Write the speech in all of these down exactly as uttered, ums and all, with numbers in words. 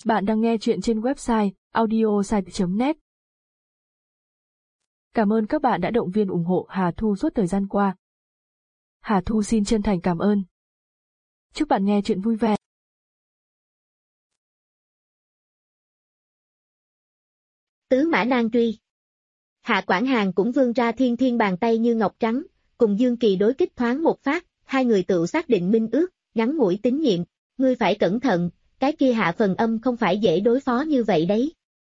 Bạn đang nghe chuyện trên website audiosite chấm net. Cảm ơn các bạn đã động viên ủng hộ Hà Thu suốt thời gian qua. Hà Thu xin chân thành cảm ơn. Chúc bạn nghe chuyện vui vẻ. Tứ Mã Nan Truy. Hạ Quảng Hàn cũng vươn ra thiên thiên bàn tay như ngọc trắng, cùng Dương Kỳ đối kích thoáng một phát, hai người tự xác định minh ước, ngắn ngủi tín nhiệm. Ngươi phải cẩn thận, cái kia Hạ Phần Âm không phải dễ đối phó như vậy đấy.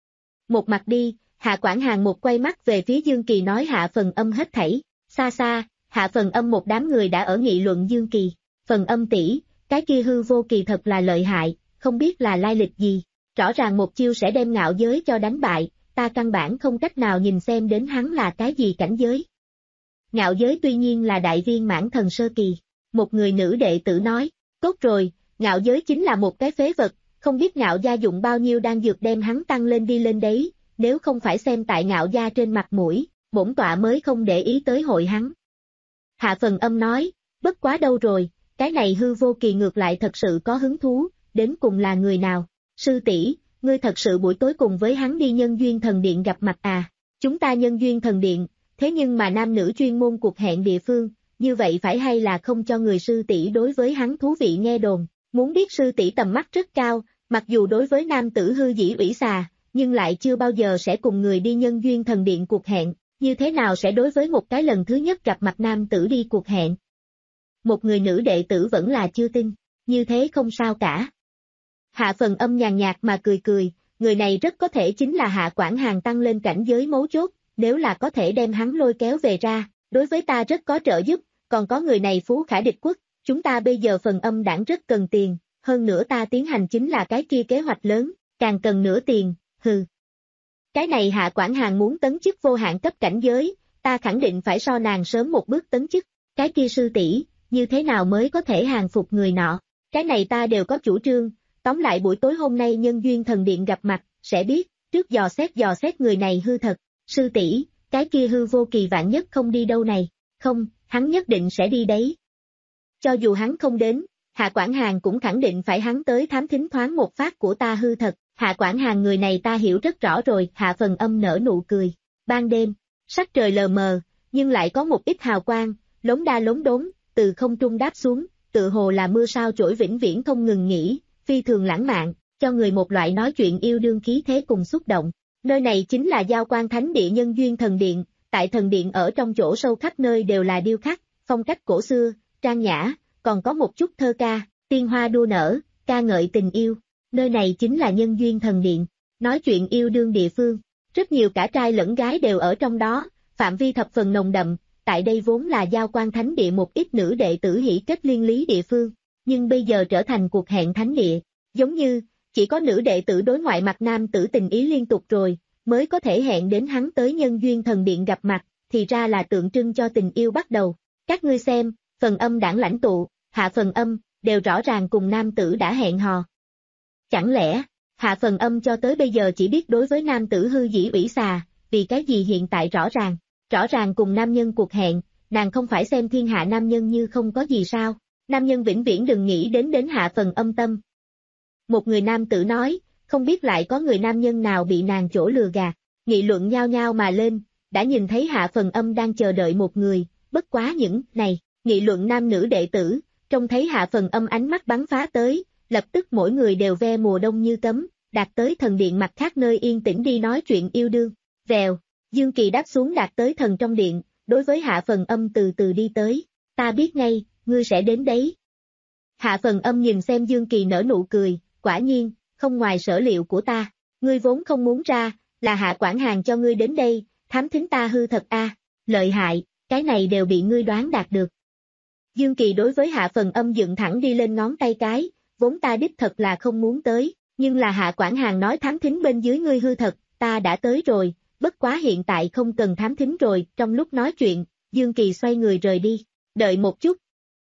Một mặt đi, Hạ Quảng Hàn một quay mắt về phía Dương Kỳ nói Hạ Phần Âm hết thảy. Xa xa, Hạ Phần Âm một đám người đã ở nghị luận Dương Kỳ. Phần Âm tỷ, cái kia hư vô kỳ thật là lợi hại, không biết là lai lịch gì. Rõ ràng một chiêu sẽ đem ngạo giới cho đánh bại, ta căn bản không cách nào nhìn xem đến hắn là cái gì cảnh giới. Ngạo giới tuy nhiên là đại viên mãn thần sơ kỳ. Một người nữ đệ tử nói, tốt rồi, ngạo giới chính là một cái phế vật, không biết ngạo gia dụng bao nhiêu đan dược đem hắn tăng lên đi lên đấy, nếu không phải xem tại ngạo gia trên mặt mũi, bổn tọa mới không để ý tới hội hắn. Hạ Phần Âm nói, bất quá đâu rồi, cái này hư vô kỳ ngược lại thật sự có hứng thú, đến cùng là người nào? Sư tỷ, ngươi thật sự buổi tối cùng với hắn đi Nhân Duyên Thần Điện gặp mặt à? Chúng ta Nhân Duyên Thần Điện, thế nhưng mà nam nữ chuyên môn cuộc hẹn địa phương, như vậy phải hay là không cho người sư tỷ đối với hắn thú vị nghe đồn? Muốn biết sư tỷ tầm mắt rất cao, mặc dù đối với nam tử hư dĩ ủy xà, nhưng lại chưa bao giờ sẽ cùng người đi Nhân Duyên Thần Điện cuộc hẹn, như thế nào sẽ đối với một cái lần thứ nhất gặp mặt nam tử đi cuộc hẹn? Một người nữ đệ tử vẫn là chưa tin, như thế không sao cả. Hạ Phần Âm nhàn nhạt mà cười cười, người này rất có thể chính là Hạ Quảng Hàn tăng lên cảnh giới mấu chốt, nếu là có thể đem hắn lôi kéo về ra, đối với ta rất có trợ giúp, còn có người này phú khả địch quốc, chúng ta bây giờ Phần Âm đảng rất cần tiền, hơn nữa ta tiến hành chính là cái kia kế hoạch lớn, càng cần nữa tiền, hừ. Cái này Hạ Quảng Hàn muốn tấn chức vô hạn cấp cảnh giới, ta khẳng định phải so nàng sớm một bước tấn chức, cái kia sư tỷ, như thế nào mới có thể hàng phục người nọ, cái này ta đều có chủ trương, tóm lại buổi tối hôm nay Nhân Duyên Thần Điện gặp mặt, sẽ biết, trước dò xét dò xét người này hư thật, sư tỷ, cái kia hư vô kỳ vạn nhất không đi đâu này, không, hắn nhất định sẽ đi đấy. Cho dù hắn không đến, Hạ Quảng Hàn cũng khẳng định phải hắn tới thám thính thoáng một phát của ta hư thật, Hạ Quảng Hàn người này ta hiểu rất rõ rồi, Hạ Phần Âm nở nụ cười. Ban đêm, sắc trời lờ mờ, nhưng lại có một ít hào quang, lống đa lống đốn, từ không trung đáp xuống, tự hồ là mưa sao trỗi vĩnh viễn không ngừng nghỉ, phi thường lãng mạn, cho người một loại nói chuyện yêu đương khí thế cùng xúc động. Nơi này chính là Giao Quan Thánh Địa Nhân Duyên Thần Điện, tại thần điện ở trong chỗ sâu khắp nơi đều là điêu khắc, phong cách cổ xưa, trang nhã, còn có một chút thơ ca, tiên hoa đua nở, ca ngợi tình yêu. Nơi này chính là Nhân Duyên Thần Điện, nói chuyện yêu đương địa phương, rất nhiều cả trai lẫn gái đều ở trong đó, phạm vi thập phần nồng đậm, tại đây vốn là Giao Quan Thánh Địa một ít nữ đệ tử hỷ kết liên lý địa phương, nhưng bây giờ trở thành cuộc hẹn thánh địa, giống như, chỉ có nữ đệ tử đối ngoại mặt nam tử tình ý liên tục rồi, mới có thể hẹn đến hắn tới Nhân Duyên Thần Điện gặp mặt, thì ra là tượng trưng cho tình yêu bắt đầu. Các ngươi xem, Phần Âm đảng lãnh tụ, Hạ Phần Âm, đều rõ ràng cùng nam tử đã hẹn hò. Chẳng lẽ, Hạ Phần Âm cho tới bây giờ chỉ biết đối với nam tử hư dĩ ủy xà, vì cái gì hiện tại rõ ràng, rõ ràng cùng nam nhân cuộc hẹn, nàng không phải xem thiên hạ nam nhân như không có gì sao, nam nhân vĩnh viễn đừng nghĩ đến đến Hạ Phần Âm tâm. Một người nam tử nói, không biết lại có người nam nhân nào bị nàng chỗ lừa gạt, nghị luận nhao nhao mà lên, đã nhìn thấy Hạ Phần Âm đang chờ đợi một người, bất quá những này, nghị luận nam nữ đệ tử, trông thấy Hạ Phần Âm ánh mắt bắn phá tới, lập tức mỗi người đều ve mùa đông như cấm, đạt tới thần điện mặt khác nơi yên tĩnh đi nói chuyện yêu đương. Vèo, Dương Kỳ đáp xuống đạt tới thần trong điện, đối với Hạ Phần Âm từ từ đi tới, ta biết ngay, ngươi sẽ đến đấy. Hạ Phần Âm nhìn xem Dương Kỳ nở nụ cười, quả nhiên, không ngoài sở liệu của ta, ngươi vốn không muốn ra, là Hạ Quảng Hàn cho ngươi đến đây, thám thính ta hư thật a, à, lợi hại, cái này đều bị ngươi đoán đạt được. Dương Kỳ đối với Hạ Phần Âm dựng thẳng đi lên ngón tay cái, vốn ta đích thật là không muốn tới, nhưng là Hạ Quảng Hàn nói thám thính bên dưới ngươi hư thật, ta đã tới rồi, bất quá hiện tại không cần thám thính rồi, trong lúc nói chuyện, Dương Kỳ xoay người rời đi, đợi một chút.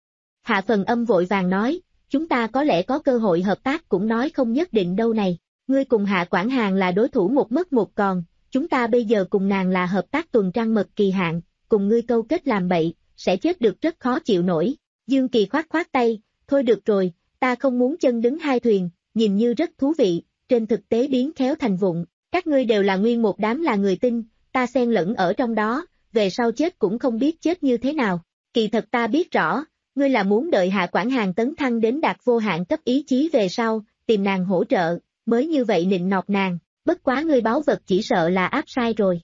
Hạ Phần Âm vội vàng nói, chúng ta có lẽ có cơ hội hợp tác cũng nói không nhất định đâu này, ngươi cùng Hạ Quảng Hàn là đối thủ một mất một còn, chúng ta bây giờ cùng nàng là hợp tác tuần trăng mật kỳ hạn, cùng ngươi câu kết làm bậy, sẽ chết được rất khó chịu nổi. Dương Kỳ khoát khoát tay, thôi được rồi, ta không muốn chân đứng hai thuyền, nhìn như rất thú vị, trên thực tế biến khéo thành vụng, các ngươi đều là nguyên một đám là người tinh, ta xen lẫn ở trong đó, về sau chết cũng không biết chết như thế nào, kỳ thật ta biết rõ, ngươi là muốn đợi Hạ Quản Hàn tấn thăng đến đạt vô hạn cấp ý chí về sau, tìm nàng hỗ trợ, mới như vậy nịnh nọt nàng, bất quá ngươi báu vật chỉ sợ là áp sai rồi.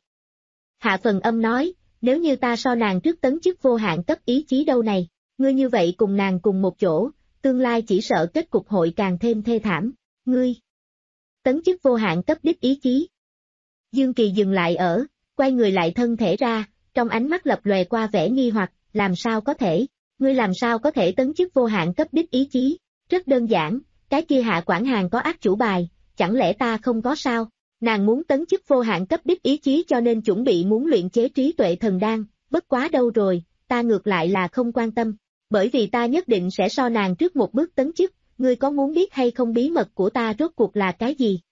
Hạ Phần Âm nói, nếu như ta so nàng trước tấn chức vô hạn cấp ý chí đâu này, ngươi như vậy cùng nàng cùng một chỗ, tương lai chỉ sợ kết cục hội càng thêm thê thảm, ngươi. Tấn chức vô hạn cấp đích ý chí. Dương Kỳ dừng lại ở, quay người lại thân thể ra, trong ánh mắt lập lòe qua vẻ nghi hoặc, làm sao có thể, ngươi làm sao có thể tấn chức vô hạn cấp đích ý chí, rất đơn giản, cái kia Hạ Quản Hàn có ác chủ bài, chẳng lẽ ta không có sao, nàng muốn tấn chức vô hạn cấp đích ý chí cho nên chuẩn bị muốn luyện chế trí tuệ thần đan, bất quá đâu rồi, ta ngược lại là không quan tâm, bởi vì ta nhất định sẽ so nàng trước một bước tấn chức, ngươi có muốn biết hay không bí mật của ta rốt cuộc là cái gì?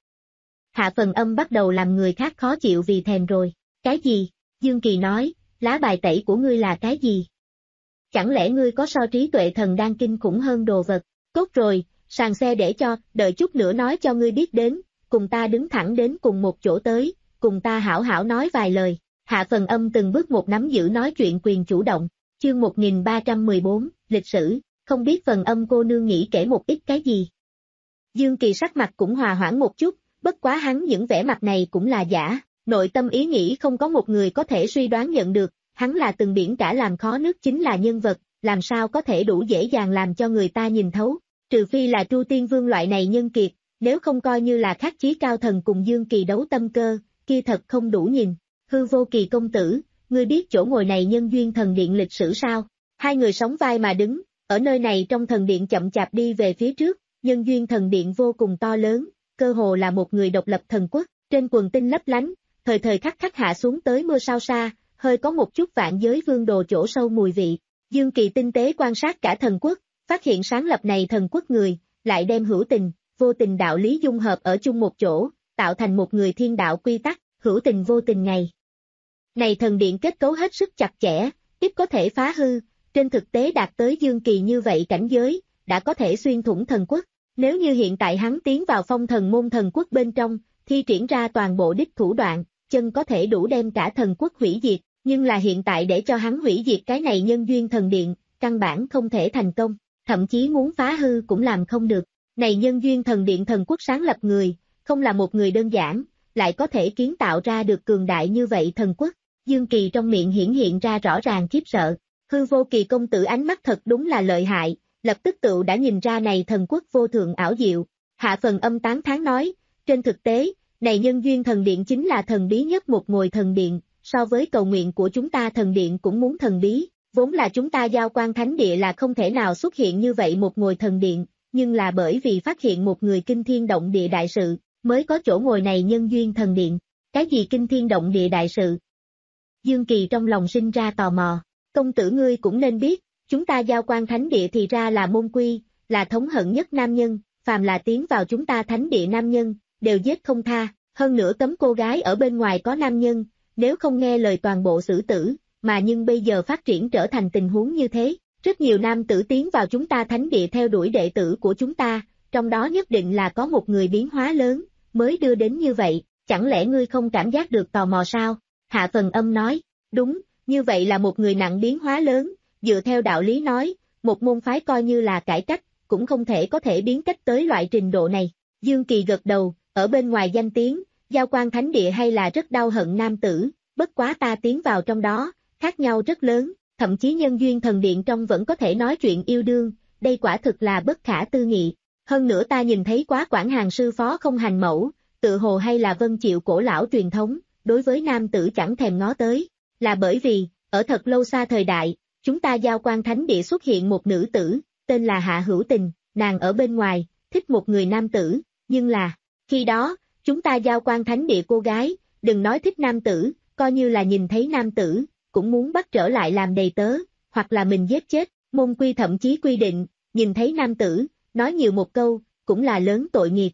Hạ Phần Âm bắt đầu làm người khác khó chịu vì thèm rồi, cái gì? Dương Kỳ nói, lá bài tẩy của ngươi là cái gì? Chẳng lẽ ngươi có so trí tuệ thần đan kinh khủng hơn đồ vật? Tốt rồi, sàn xe để cho, đợi chút nữa nói cho ngươi biết đến, cùng ta đứng thẳng đến cùng một chỗ tới, cùng ta hảo hảo nói vài lời. Hạ Phần Âm từng bước một nắm giữ nói chuyện quyền chủ động, chương một nghìn ba trăm mười bốn, lịch sử, không biết Phần Âm cô nương nghĩ kể một ít cái gì. Dương Kỳ sắc mặt cũng hòa hoãn một chút, bất quá hắn những vẻ mặt này cũng là giả, nội tâm ý nghĩ không có một người có thể suy đoán nhận được, hắn là từng biển cả làm khó nước chính là nhân vật, làm sao có thể đủ dễ dàng làm cho người ta nhìn thấu, trừ phi là Tru Tiên Vương loại này nhân kiệt, nếu không coi như là khắc chí cao thần cùng Dương Kỳ đấu tâm cơ, kia thật không đủ nhìn. Hư Vô Kỳ công tử, ngươi biết chỗ ngồi này nhân duyên thần điện lịch sử sao? Hai người sóng vai mà đứng, ở nơi này trong thần điện chậm chạp đi về phía trước, nhân duyên thần điện vô cùng to lớn, cơ hồ là một người độc lập thần quốc, trên quần tinh lấp lánh, thời thời khắc khắc hạ xuống tới mưa sao xa, hơi có một chút vạn giới vương đồ chỗ sâu mùi vị. Dương Kỳ tinh tế quan sát cả thần quốc, phát hiện sáng lập này thần quốc người, lại đem hữu tình, vô tình đạo lý dung hợp ở chung một chỗ, tạo thành một người thiên đạo quy tắc, hữu tình vô tình ngày. Này thần điện kết cấu hết sức chặt chẽ, ít có thể phá hư, trên thực tế đạt tới Dương Kỳ như vậy cảnh giới, đã có thể xuyên thủng thần quốc. Nếu như hiện tại hắn tiến vào phong thần môn thần quốc bên trong, thi triển ra toàn bộ đích thủ đoạn, chân có thể đủ đem cả thần quốc hủy diệt, nhưng là hiện tại để cho hắn hủy diệt cái này nhân duyên thần điện, căn bản không thể thành công, thậm chí muốn phá hư cũng làm không được. Này nhân duyên thần điện thần quốc sáng lập người, không là một người đơn giản, lại có thể kiến tạo ra được cường đại như vậy thần quốc. Dương Kỳ trong miệng hiển hiện ra rõ ràng khiếp sợ, Hư Vô Kỳ công tử ánh mắt thật đúng là lợi hại, lập tức tự đã nhìn ra này thần quốc vô thượng ảo diệu. Hạ Phần Âm tán thán nói, trên thực tế, này nhân duyên thần điện chính là thần bí nhất một ngôi thần điện, so với cầu nguyện của chúng ta thần điện cũng muốn thần bí, vốn là chúng ta giao quan thánh địa là không thể nào xuất hiện như vậy một ngôi thần điện, nhưng là bởi vì phát hiện một người kinh thiên động địa đại sự, mới có chỗ ngồi này nhân duyên thần điện. Cái gì kinh thiên động địa đại sự? Dương Kỳ trong lòng sinh ra tò mò, công tử ngươi cũng nên biết, chúng ta giao quan thánh địa thì ra là môn quy, là thống hận nhất nam nhân, phàm là tiến vào chúng ta thánh địa nam nhân, đều giết không tha, hơn nữa cấm cô gái ở bên ngoài có nam nhân, nếu không nghe lời toàn bộ xử tử, mà nhưng bây giờ phát triển trở thành tình huống như thế, rất nhiều nam tử tiến vào chúng ta thánh địa theo đuổi đệ tử của chúng ta, trong đó nhất định là có một người biến hóa lớn, mới đưa đến như vậy, chẳng lẽ ngươi không cảm giác được tò mò sao? Hạ Phần Âm nói, đúng, như vậy là một người nặng biến hóa lớn, dựa theo đạo lý nói, một môn phái coi như là cải cách, cũng không thể có thể biến cách tới loại trình độ này. Dương Kỳ gật đầu, ở bên ngoài danh tiếng, giao quan thánh địa hay là rất đau hận nam tử, bất quá ta tiến vào trong đó, khác nhau rất lớn, thậm chí nhân duyên thần điện trong vẫn có thể nói chuyện yêu đương, đây quả thực là bất khả tư nghị. Hơn nữa ta nhìn thấy quá Quản Hàn sư phó không hành mẫu, tự hồ hay là vân chịu cổ lão truyền thống, đối với nam tử chẳng thèm ngó tới, là bởi vì, ở thật lâu xa thời đại, chúng ta giao quan thánh địa xuất hiện một nữ tử, tên là Hạ Hữu Tình, nàng ở bên ngoài, thích một người nam tử, nhưng là, khi đó, chúng ta giao quan thánh địa cô gái, đừng nói thích nam tử, coi như là nhìn thấy nam tử, cũng muốn bắt trở lại làm đầy tớ, hoặc là mình giết chết, môn quy thậm chí quy định, nhìn thấy nam tử, nói nhiều một câu, cũng là lớn tội nghiệp.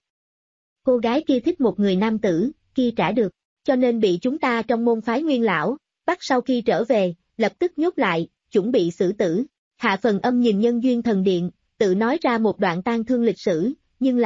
Cô gái kia thích một người nam tử, kia trả được, cho nên bị chúng ta trong môn phái nguyên lão, bắt sau khi trở về, lập tức nhốt lại, chuẩn bị xử tử. Hạ Phần Âm nhìn nhân duyên thần điện, tự nói ra một đoạn tang thương lịch sử, nhưng là,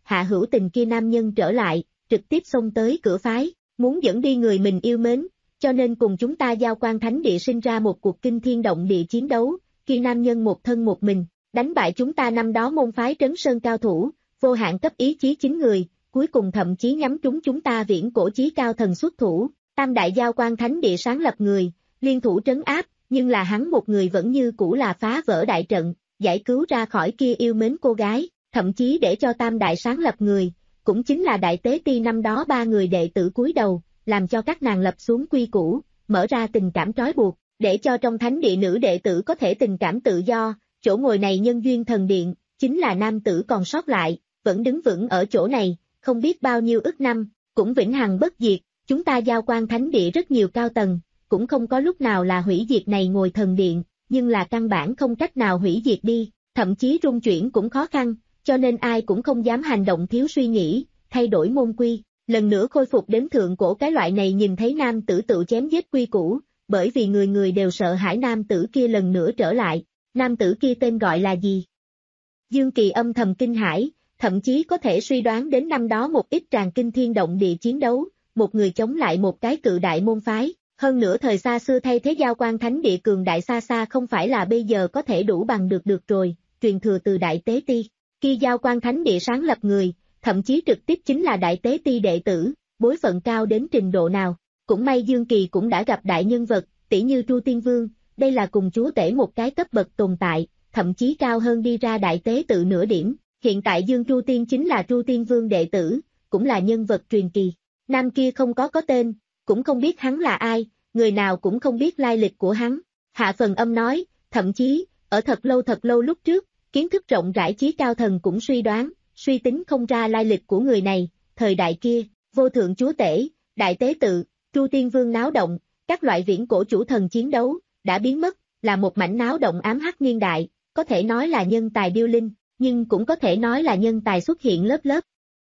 Hạ Hữu Tình kia nam nhân trở lại, trực tiếp xông tới cửa phái, muốn dẫn đi người mình yêu mến, cho nên cùng chúng ta Giao Quan Thánh Địa sinh ra một cuộc kinh thiên động địa chiến đấu, kia nam nhân một thân một mình, đánh bại chúng ta năm đó môn phái Trấn Sơn cao thủ, vô hạn cấp ý chí chín người, cuối cùng thậm chí nhắm trúng chúng ta viễn cổ chí cao thần xuất thủ, tam đại Giao Quan Thánh Địa sáng lập người, liên thủ trấn áp, nhưng là hắn một người vẫn như cũ là phá vỡ đại trận, giải cứu ra khỏi kia yêu mến cô gái, thậm chí để cho tam đại sáng lập người, cũng chính là đại tế ti năm đó ba người đệ tử cúi đầu, làm cho các nàng lập xuống quy củ, mở ra tình cảm trói buộc, để cho trong thánh địa nữ đệ tử có thể tình cảm tự do, chỗ ngồi này nhân duyên thần điện, chính là nam tử còn sót lại, vẫn đứng vững ở chỗ này, không biết bao nhiêu ức năm, cũng vĩnh hằng bất diệt, chúng ta Giao Quan Thánh Địa rất nhiều cao tầng, cũng không có lúc nào là hủy diệt này ngồi thần điện, nhưng là căn bản không cách nào hủy diệt đi, thậm chí rung chuyển cũng khó khăn, cho nên ai cũng không dám hành động thiếu suy nghĩ, thay đổi môn quy, lần nữa khôi phục đến thượng cổ cái loại này nhìn thấy nam tử tự chém giết quy củ, bởi vì người người đều sợ hãi nam tử kia lần nữa trở lại, nam tử kia tên gọi là gì? Dương Kỳ âm thầm kinh hãi, thậm chí có thể suy đoán đến năm đó một ít tràn kinh thiên động địa chiến đấu, một người chống lại một cái cự đại môn phái, hơn nữa thời xa xưa thay thế Giao Quan Thánh Địa cường đại xa xa không phải là bây giờ có thể đủ bằng được được rồi, truyền thừa từ đại tế ti, khi Giao Quan Thánh Địa sáng lập người, thậm chí trực tiếp chính là đại tế ti đệ tử, bối phận cao đến trình độ nào, cũng may Dương Kỳ cũng đã gặp đại nhân vật, tỷ như Tru Tiên Vương, đây là cùng chúa tể một cái cấp bậc tồn tại, thậm chí cao hơn đi ra đại tế tự nửa điểm, hiện tại Dương Tru Tiên chính là Tru Tiên Vương đệ tử, cũng là nhân vật truyền kỳ, nam kia không có có tên, cũng không biết hắn là ai, người nào cũng không biết lai lịch của hắn, Hạ Phần Âm nói, thậm chí, ở thật lâu thật lâu lúc trước, kiến thức rộng rãi chí cao thần cũng suy đoán, suy tính không ra lai lịch của người này, thời đại kia, vô thượng chúa tể, đại tế tự, Tru Tiên Vương náo động, các loại viễn cổ chủ thần chiến đấu, đã biến mất, là một mảnh náo động ám hắc niên đại, có thể nói là nhân tài điêu linh, nhưng cũng có thể nói là nhân tài xuất hiện lớp lớp.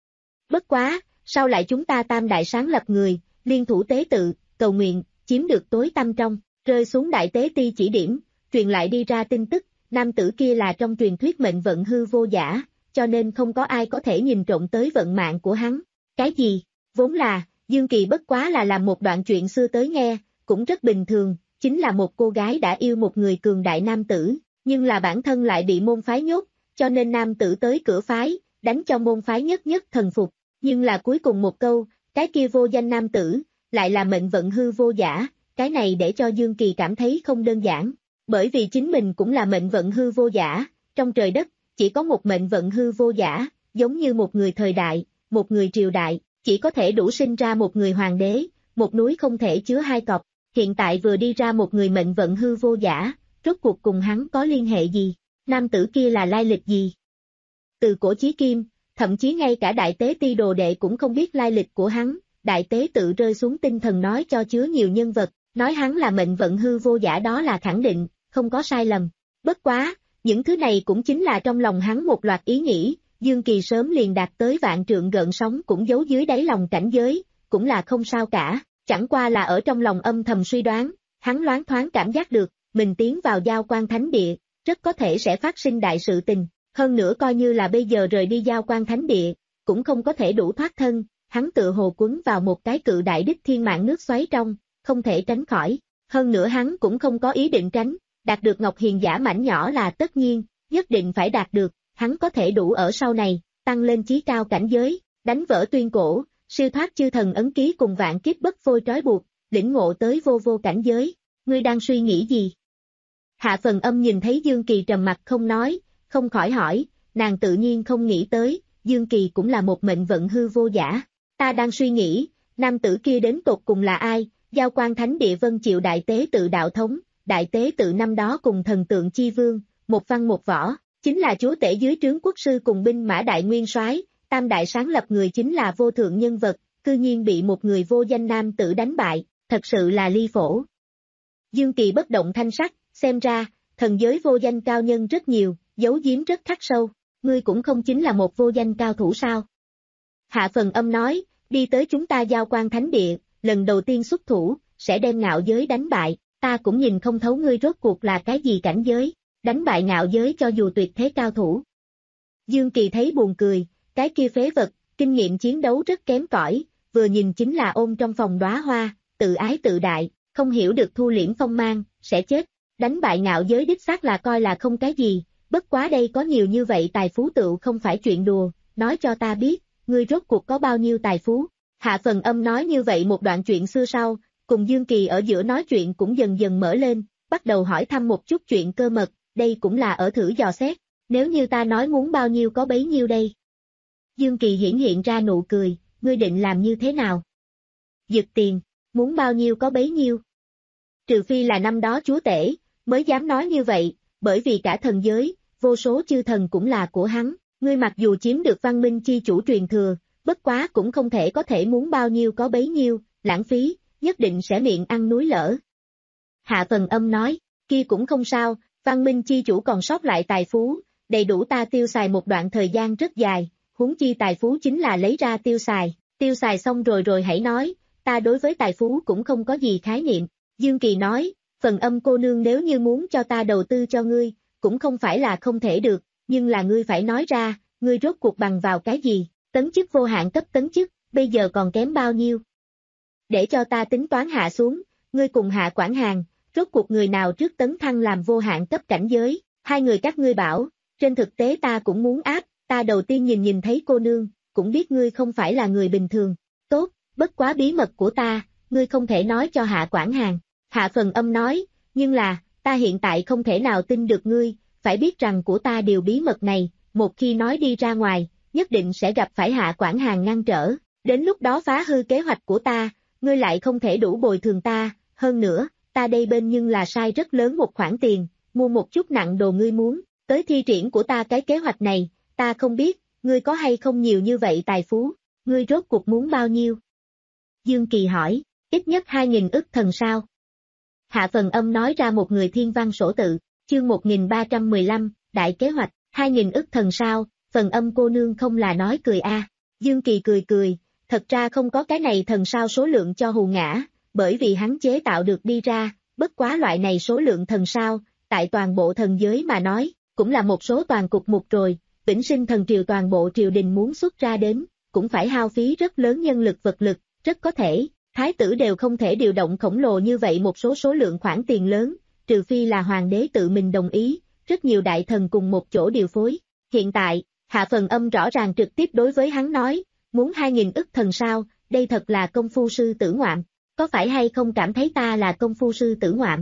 Bất quá, sau lại chúng ta tam đại sáng lập người, liên thủ tế tự, cầu nguyện, chiếm được tối tâm trong, rơi xuống đại tế ti chỉ điểm, truyền lại đi ra tin tức, nam tử kia là trong truyền thuyết mệnh vận hư vô giả, cho nên không có ai có thể nhìn trộm tới vận mạng của hắn. Cái gì? Vốn là, Dương Kỳ bất quá là làm một đoạn chuyện xưa tới nghe, cũng rất bình thường, chính là một cô gái đã yêu một người cường đại nam tử, nhưng là bản thân lại bị môn phái nhốt, cho nên nam tử tới cửa phái, đánh cho môn phái nhất nhất thần phục, nhưng là cuối cùng một câu, cái kia vô danh nam tử, lại là mệnh vận hư vô giả, cái này để cho Dương Kỳ cảm thấy không đơn giản, bởi vì chính mình cũng là mệnh vận hư vô giả, trong trời đất, chỉ có một mệnh vận hư vô giả, giống như một người thời đại, một người triều đại, chỉ có thể đủ sinh ra một người hoàng đế, một núi không thể chứa hai cọp, hiện tại vừa đi ra một người mệnh vận hư vô giả, rốt cuộc cùng hắn có liên hệ gì, nam tử kia là lai lịch gì? Từ cổ chí kim, thậm chí ngay cả đại tế ti đồ đệ cũng không biết lai lịch của hắn, đại tế tự rơi xuống tinh thần nói cho chứa nhiều nhân vật, nói hắn là mệnh vận hư vô giả đó là khẳng định, không có sai lầm. Bất quá, những thứ này cũng chính là trong lòng hắn một loạt ý nghĩ, Dương Kỳ sớm liền đạt tới vạn trượng gợn sóng cũng giấu dưới đáy lòng cảnh giới, cũng là không sao cả, chẳng qua là ở trong lòng âm thầm suy đoán, hắn loáng thoáng cảm giác được, mình tiến vào Giao Quan Thánh Địa, rất có thể sẽ phát sinh đại sự tình, hơn nữa coi như là bây giờ rời đi Giao Quan Thánh Địa, cũng không có thể đủ thoát thân, hắn tự hồ quấn vào một cái cự đại đích thiên mạng nước xoáy trong, không thể tránh khỏi, hơn nữa hắn cũng không có ý định tránh, đạt được Ngọc Hiền giả mảnh nhỏ là tất nhiên, nhất định phải đạt được, hắn có thể đủ ở sau này, tăng lên chí cao cảnh giới, đánh vỡ tuyên cổ, siêu thoát chư thần ấn ký cùng vạn kiếp bất phôi trói buộc, lĩnh ngộ tới vô vô cảnh giới, ngươi đang suy nghĩ gì? Hạ Phần Âm nhìn thấy Dương Kỳ trầm mặt không nói, không khỏi hỏi, nàng tự nhiên không nghĩ tới, Dương Kỳ cũng là một mệnh vận hư vô giả, ta đang suy nghĩ, nam tử kia đến tột cùng là ai, Giao Quan Thánh Địa vân chịu đại tế tự đạo thống, đại tế tự năm đó cùng thần tượng chi vương, một văn một võ, chính là chúa tể dưới trướng quốc sư cùng binh mã đại nguyên soái, tam đại sáng lập người chính là vô thượng nhân vật, cư nhiên bị một người vô danh nam tử đánh bại, thật sự là ly phổ. Dương Kỳ bất động thanh sắc, xem ra, thần giới vô danh cao nhân rất nhiều, giấu giếm rất khắc sâu, ngươi cũng không chính là một vô danh cao thủ sao? Hạ Phần Âm nói, đi tới chúng ta Giao Quan Thánh Địa, lần đầu tiên xuất thủ, sẽ đem ngạo giới đánh bại, ta cũng nhìn không thấu ngươi rốt cuộc là cái gì cảnh giới, đánh bại ngạo giới cho dù tuyệt thế cao thủ. Dương Kỳ thấy buồn cười, cái kia phế vật, kinh nghiệm chiến đấu rất kém cỏi, vừa nhìn chính là ôm trong phòng đóa hoa, tự ái tự đại, không hiểu được thu liễm phong mang, sẽ chết. Đánh bại ngạo giới đích xác là coi là không cái gì, bất quá đây có nhiều như vậy tài phú tựu không phải chuyện đùa, nói cho ta biết, ngươi rốt cuộc có bao nhiêu tài phú. Hạ Phần Âm nói như vậy một đoạn chuyện xưa sau, cùng Dương Kỳ ở giữa nói chuyện cũng dần dần mở lên, bắt đầu hỏi thăm một chút chuyện cơ mật, đây cũng là ở thử dò xét, nếu như ta nói muốn bao nhiêu có bấy nhiêu đây. Dương Kỳ hiển hiện ra nụ cười, ngươi định làm như thế nào? Giật tiền, muốn bao nhiêu có bấy nhiêu. Trừ phi là năm đó chúa tể, mới dám nói như vậy, bởi vì cả thần giới, vô số chư thần cũng là của hắn, ngươi mặc dù chiếm được văn minh chi chủ truyền thừa, bất quá cũng không thể có thể muốn bao nhiêu có bấy nhiêu, lãng phí, nhất định sẽ miệng ăn núi lở. Hạ Phần Âm nói, kia cũng không sao, văn minh chi chủ còn sót lại tài phú, đầy đủ ta tiêu xài một đoạn thời gian rất dài, huống chi tài phú chính là lấy ra tiêu xài, tiêu xài xong rồi rồi hãy nói, ta đối với tài phú cũng không có gì khái niệm. Dương Kỳ nói, Phần Âm cô nương nếu như muốn cho ta đầu tư cho ngươi, cũng không phải là không thể được, nhưng là ngươi phải nói ra, ngươi rốt cuộc bằng vào cái gì, tấn chức vô hạn cấp tấn chức, bây giờ còn kém bao nhiêu. Để cho ta tính toán hạ xuống, ngươi cùng Hạ Quản Hàn, rốt cuộc người nào trước tấn thăng làm vô hạn cấp cảnh giới, hai người các ngươi bảo, trên thực tế ta cũng muốn áp, ta đầu tiên nhìn nhìn thấy cô nương, cũng biết ngươi không phải là người bình thường, tốt, bất quá bí mật của ta, ngươi không thể nói cho Hạ Quản Hàn. Hạ Phần Âm nói, nhưng là, ta hiện tại không thể nào tin được ngươi, phải biết rằng của ta điều bí mật này, một khi nói đi ra ngoài, nhất định sẽ gặp phải Hạ Quản Hàn ngăn trở, đến lúc đó phá hư kế hoạch của ta, ngươi lại không thể đủ bồi thường ta, hơn nữa, ta đây bên nhưng là sai rất lớn một khoản tiền, mua một chút nặng đồ ngươi muốn, tới thi triển của ta cái kế hoạch này, ta không biết, ngươi có hay không nhiều như vậy tài phú, ngươi rốt cuộc muốn bao nhiêu? Dương Kỳ hỏi, ít nhất hai nghìn ức thần sao? Hạ Phần Âm nói ra một người thiên văn sổ tự, chương một nghìn ba trăm mười lăm, đại kế hoạch, hai nghìn ức thần sao, Phần Âm cô nương không là nói cười a. À. Dương Kỳ cười cười, thật ra không có cái này thần sao số lượng cho hù ngã, bởi vì hắn chế tạo được đi ra, bất quá loại này số lượng thần sao, tại toàn bộ thần giới mà nói, cũng là một số toàn cục mục rồi, vĩnh sinh thần triều toàn bộ triều đình muốn xuất ra đến, cũng phải hao phí rất lớn nhân lực vật lực, rất có thể. Thái tử đều không thể điều động khổng lồ như vậy một số số lượng khoản tiền lớn, trừ phi là hoàng đế tự mình đồng ý, rất nhiều đại thần cùng một chỗ điều phối. Hiện tại, Hạ Phần Âm rõ ràng trực tiếp đối với hắn nói, muốn hai nghìn ức thần sao, đây thật là công phu sư tử ngoạm, có phải hay không cảm thấy ta là công phu sư tử ngoạm?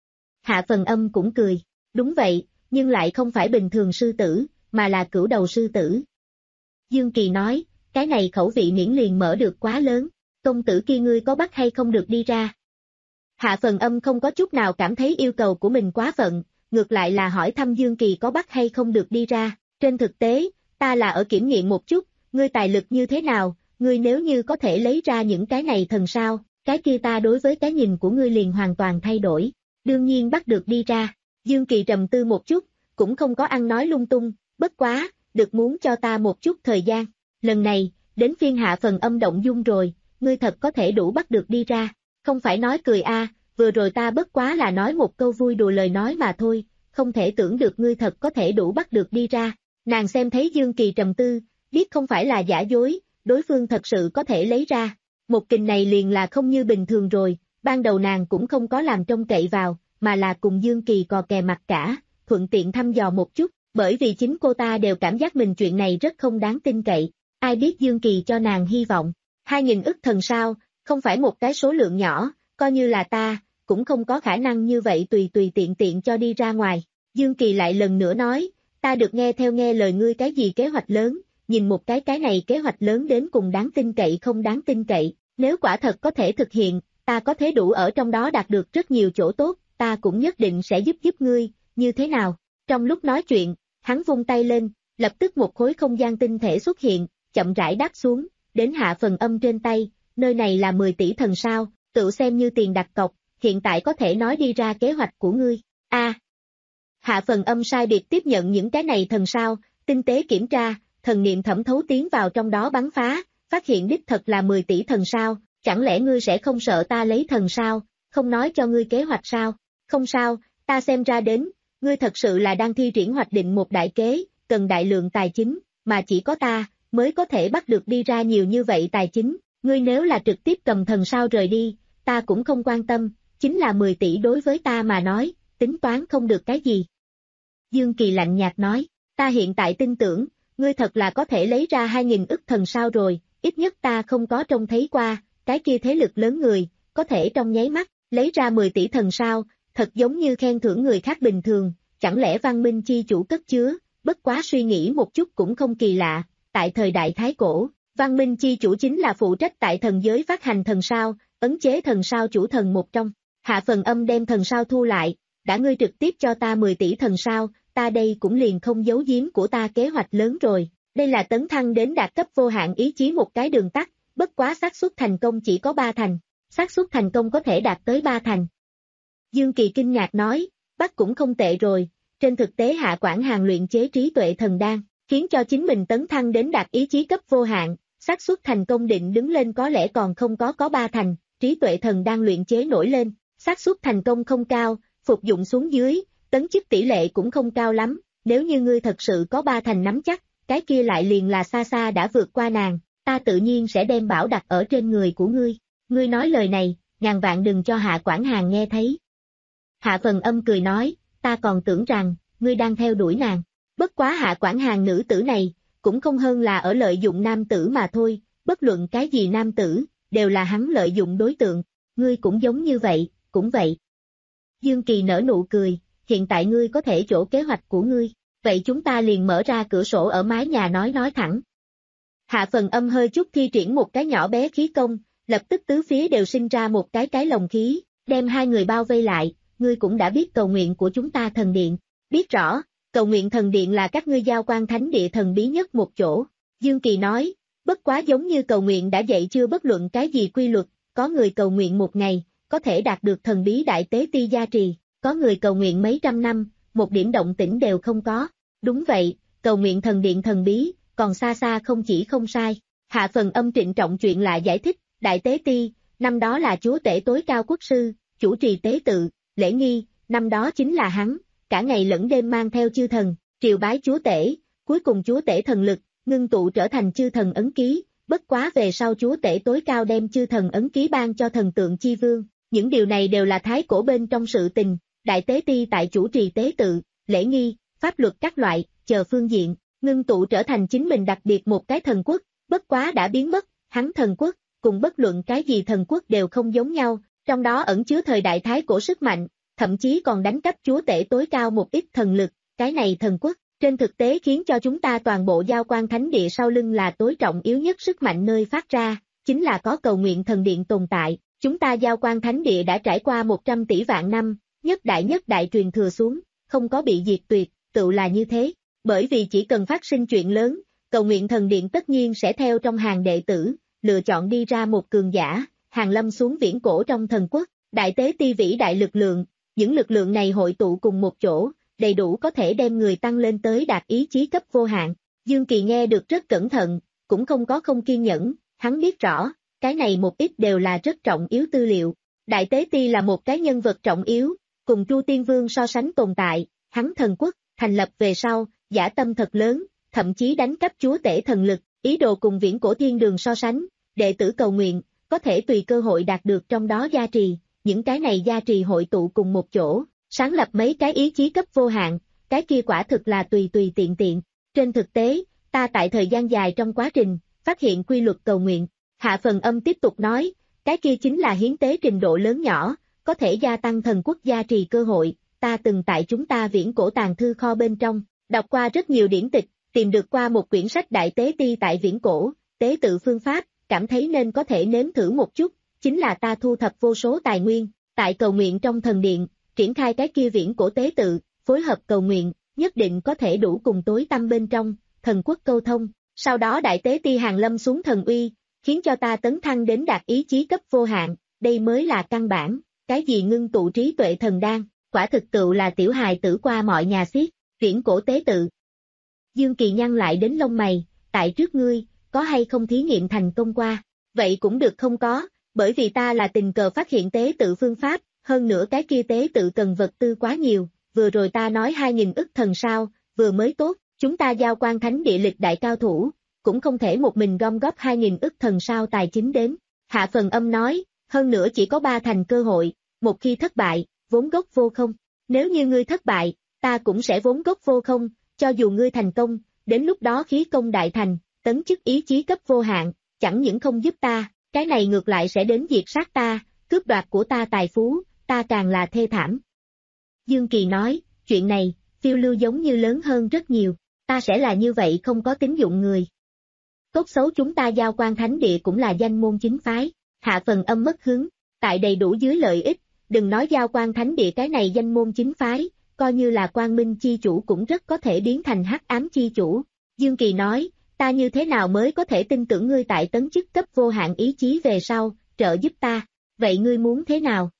Hạ Phần Âm cũng cười, đúng vậy, nhưng lại không phải bình thường sư tử, mà là cửu đầu sư tử. Dương Kỳ nói, cái này khẩu vị miễn liền mở được quá lớn. Công tử kia ngươi có bắt hay không được đi ra? Hạ Phần Âm không có chút nào cảm thấy yêu cầu của mình quá phận, ngược lại là hỏi thăm Dương Kỳ có bắt hay không được đi ra. Trên thực tế, ta là ở kiểm nghiệm một chút, ngươi tài lực như thế nào, ngươi nếu như có thể lấy ra những cái này thần sao, cái kia ta đối với cái nhìn của ngươi liền hoàn toàn thay đổi. Đương nhiên bắt được đi ra. Dương Kỳ trầm tư một chút, cũng không có ăn nói lung tung, bất quá, được muốn cho ta một chút thời gian. Lần này, đến phiên Hạ Phần Âm động dung rồi. Ngươi thật có thể đủ bắt được đi ra, không phải nói cười a, à, vừa rồi ta bất quá là nói một câu vui đùa lời nói mà thôi, không thể tưởng được ngươi thật có thể đủ bắt được đi ra. Nàng xem thấy Dương Kỳ trầm tư, biết không phải là giả dối, đối phương thật sự có thể lấy ra. Một kình này liền là không như bình thường rồi, ban đầu nàng cũng không có làm trông cậy vào, mà là cùng Dương Kỳ cò kè mặt cả, thuận tiện thăm dò một chút, bởi vì chính cô ta đều cảm giác mình chuyện này rất không đáng tin cậy, ai biết Dương Kỳ cho nàng hy vọng. Hai nghìn ức thần sao, không phải một cái số lượng nhỏ, coi như là ta, cũng không có khả năng như vậy tùy tùy tiện tiện cho đi ra ngoài. Dương Kỳ lại lần nữa nói, ta được nghe theo nghe lời ngươi cái gì kế hoạch lớn, nhìn một cái cái này kế hoạch lớn đến cùng đáng tin cậy không đáng tin cậy, nếu quả thật có thể thực hiện, ta có thể đủ ở trong đó đạt được rất nhiều chỗ tốt, ta cũng nhất định sẽ giúp giúp ngươi, như thế nào? Trong lúc nói chuyện, hắn vung tay lên, lập tức một khối không gian tinh thể xuất hiện, chậm rãi đáp xuống. Đến Hạ Phần Âm trên tay, nơi này là mười tỷ thần sao, tự xem như tiền đặt cọc, hiện tại có thể nói đi ra kế hoạch của ngươi. A. À, Hạ Phần Âm sai biệt tiếp nhận những cái này thần sao, tinh tế kiểm tra, thần niệm thẩm thấu tiến vào trong đó bắn phá, phát hiện đích thật là mười tỷ thần sao, chẳng lẽ ngươi sẽ không sợ ta lấy thần sao, không nói cho ngươi kế hoạch sao? Không sao, ta xem ra đến, ngươi thật sự là đang thi triển hoạch định một đại kế, cần đại lượng tài chính, mà chỉ có ta, mới có thể bắt được đi ra nhiều như vậy tài chính, ngươi nếu là trực tiếp cầm thần sao rời đi, ta cũng không quan tâm, chính là mười tỷ đối với ta mà nói, tính toán không được cái gì. Dương Kỳ lạnh nhạt nói, ta hiện tại tin tưởng, ngươi thật là có thể lấy ra hai nghìn ức thần sao rồi, ít nhất ta không có trông thấy qua, cái kia thế lực lớn người, có thể trong nháy mắt, lấy ra mười tỷ thần sao, thật giống như khen thưởng người khác bình thường, chẳng lẽ văn minh chi chủ cất chứa, bất quá suy nghĩ một chút cũng không kỳ lạ, tại thời đại Thái Cổ, văn minh chi chủ chính là phụ trách tại thần giới phát hành thần sao, ấn chế thần sao chủ thần một trong. Hạ Phần Âm đem thần sao thu lại, đã ngươi trực tiếp cho ta mười tỷ thần sao, ta đây cũng liền không giấu giếm của ta kế hoạch lớn rồi, đây là tấn thăng đến đạt cấp vô hạn ý chí một cái đường tắt, bất quá xác suất thành công chỉ có ba thành, xác suất thành công có thể đạt tới ba thành. Dương Kỳ kinh ngạc nói, bắt cũng không tệ rồi, trên thực tế Hạ Quảng Hàn luyện chế trí tuệ thần đan, khiến cho chính mình tấn thăng đến đạt ý chí cấp vô hạn, xác suất thành công định đứng lên có lẽ còn không có có ba thành, trí tuệ thần đan luyện chế nổi lên, xác suất thành công không cao, phục dụng xuống dưới, tấn chức tỷ lệ cũng không cao lắm, nếu như ngươi thật sự có ba thành nắm chắc, cái kia lại liền là xa xa đã vượt qua nàng, ta tự nhiên sẽ đem bảo đặt ở trên người của ngươi, ngươi nói lời này, ngàn vạn đừng cho Hạ Quảng Hàn nghe thấy. Hạ Phần Âm cười nói, ta còn tưởng rằng, ngươi đang theo đuổi nàng, bất quá Hạ Quảng Hàn nữ tử này, cũng không hơn là ở lợi dụng nam tử mà thôi, bất luận cái gì nam tử, đều là hắn lợi dụng đối tượng, ngươi cũng giống như vậy, cũng vậy. Dương Kỳ nở nụ cười, hiện tại ngươi có thể chỗ kế hoạch của ngươi, vậy chúng ta liền mở ra cửa sổ ở mái nhà nói nói thẳng. Hạ Phần Âm hơi chút thi triển một cái nhỏ bé khí công, lập tức tứ phía đều sinh ra một cái cái lồng khí, đem hai người bao vây lại, ngươi cũng đã biết cầu nguyện của chúng ta thần điện, biết rõ, cầu nguyện thần điện là các ngươi giao quan thánh địa thần bí nhất một chỗ, Dương Kỳ nói, bất quá giống như cầu nguyện đã dạy chưa bất luận cái gì quy luật, có người cầu nguyện một ngày, có thể đạt được thần bí đại tế ti gia trì, có người cầu nguyện mấy trăm năm, một điểm động tĩnh đều không có, đúng vậy, cầu nguyện thần điện thần bí, còn xa xa không chỉ không sai, Hạ Phần Âm trịnh trọng chuyện lại giải thích, đại tế ti, năm đó là chúa tể tối cao quốc sư, chủ trì tế tự, lễ nghi, năm đó chính là hắn, cả ngày lẫn đêm mang theo chư thần, triều bái chúa tể, cuối cùng chúa tể thần lực, ngưng tụ trở thành chư thần ấn ký, bất quá về sau chúa tể tối cao đem chư thần ấn ký ban cho thần tượng chi vương, những điều này đều là thái cổ bên trong sự tình, đại tế ti tại chủ trì tế tự, lễ nghi, pháp luật các loại, chờ phương diện, ngưng tụ trở thành chính mình đặc biệt một cái thần quốc, bất quá đã biến mất, hắn thần quốc, cùng bất luận cái gì thần quốc đều không giống nhau, trong đó ẩn chứa thời đại thái cổ sức mạnh, thậm chí còn đánh cắp chúa tể tối cao một ít thần lực, cái này thần quốc, trên thực tế khiến cho chúng ta toàn bộ giao quan thánh địa sau lưng là tối trọng yếu nhất sức mạnh nơi phát ra, chính là có cầu nguyện thần điện tồn tại, chúng ta giao quan thánh địa đã trải qua một trăm tỷ vạn năm, nhất đại nhất đại truyền thừa xuống, không có bị diệt tuyệt, tự là như thế, bởi vì chỉ cần phát sinh chuyện lớn, cầu nguyện thần điện tất nhiên sẽ theo trong hàng đệ tử, lựa chọn đi ra một cường giả, hàng lâm xuống viễn cổ trong thần quốc, đại tế ti vĩ đại lực lượng, những lực lượng này hội tụ cùng một chỗ, đầy đủ có thể đem người tăng lên tới đạt ý chí cấp vô hạn. Dương Kỳ nghe được rất cẩn thận, cũng không có không kiên nhẫn, hắn biết rõ, cái này một ít đều là rất trọng yếu tư liệu. Đại tế ti là một cái nhân vật trọng yếu, cùng Tru Tiên Vương so sánh tồn tại, hắn thần quốc, thành lập về sau, dã tâm thật lớn, thậm chí đánh cắp chúa tể thần lực, ý đồ cùng viễn cổ thiên đường so sánh, đệ tử cầu nguyện, có thể tùy cơ hội đạt được trong đó gia trì, những cái này gia trì hội tụ cùng một chỗ, sáng lập mấy cái ý chí cấp vô hạn, cái kia quả thực là tùy tùy tiện tiện. Trên thực tế, ta tại thời gian dài trong quá trình, phát hiện quy luật cầu nguyện. Hạ Phần Âm tiếp tục nói, cái kia chính là hiến tế trình độ lớn nhỏ, có thể gia tăng thần quốc gia trì cơ hội, ta từng tại chúng ta viễn cổ tàng thư kho bên trong, đọc qua rất nhiều điển tịch, tìm được qua một quyển sách đại tế ti tại viễn cổ, tế tự phương pháp, cảm thấy nên có thể nếm thử một chút, chính là ta thu thập vô số tài nguyên, tại cầu nguyện trong thần điện, triển khai cái kia viễn cổ tế tự, phối hợp cầu nguyện, nhất định có thể đủ cùng tối tâm bên trong, thần quốc câu thông, sau đó đại tế ti hàng lâm xuống thần uy, khiến cho ta tấn thăng đến đạt ý chí cấp vô hạn, đây mới là căn bản, cái gì ngưng tụ trí tuệ thần đan, quả thực tự là tiểu hài tử qua mọi nhà xiết, viễn cổ tế tự. Dương Kỳ nhăn lại đến lông mày, tại trước ngươi, có hay không thí nghiệm thành công qua, vậy cũng được không có, bởi vì ta là tình cờ phát hiện tế tự phương pháp, hơn nữa cái kia tế tự cần vật tư quá nhiều, vừa rồi ta nói hai nghìn ức thần sao, vừa mới tốt, chúng ta giao quan thánh địa lịch đại cao thủ, cũng không thể một mình gom góp hai nghìn ức thần sao tài chính đến. Hạ Phần Âm nói, hơn nữa chỉ có ba thành cơ hội, một khi thất bại, vốn gốc vô không. Nếu như ngươi thất bại, ta cũng sẽ vốn gốc vô không, cho dù ngươi thành công, đến lúc đó khí công đại thành, tấn chức ý chí cấp vô hạn, chẳng những không giúp ta, cái này ngược lại sẽ đến diệt sát ta, cướp đoạt của ta tài phú, ta càng là thê thảm. Dương Kỳ nói, chuyện này, phiêu lưu giống như lớn hơn rất nhiều, ta sẽ là như vậy không có tín dụng người. Tốt xấu chúng ta Giao Quan Thánh Địa cũng là danh môn chính phái. Hạ Phần Âm mất hứng, tại đầy đủ dưới lợi ích, đừng nói Giao Quan Thánh Địa cái này danh môn chính phái, coi như là Quang Minh chi chủ cũng rất có thể biến thành hắc ám chi chủ. Dương Kỳ nói, ta như thế nào mới có thể tin tưởng ngươi tại tấn chức cấp vô hạn ý chí về sau, trợ giúp ta, vậy ngươi muốn thế nào?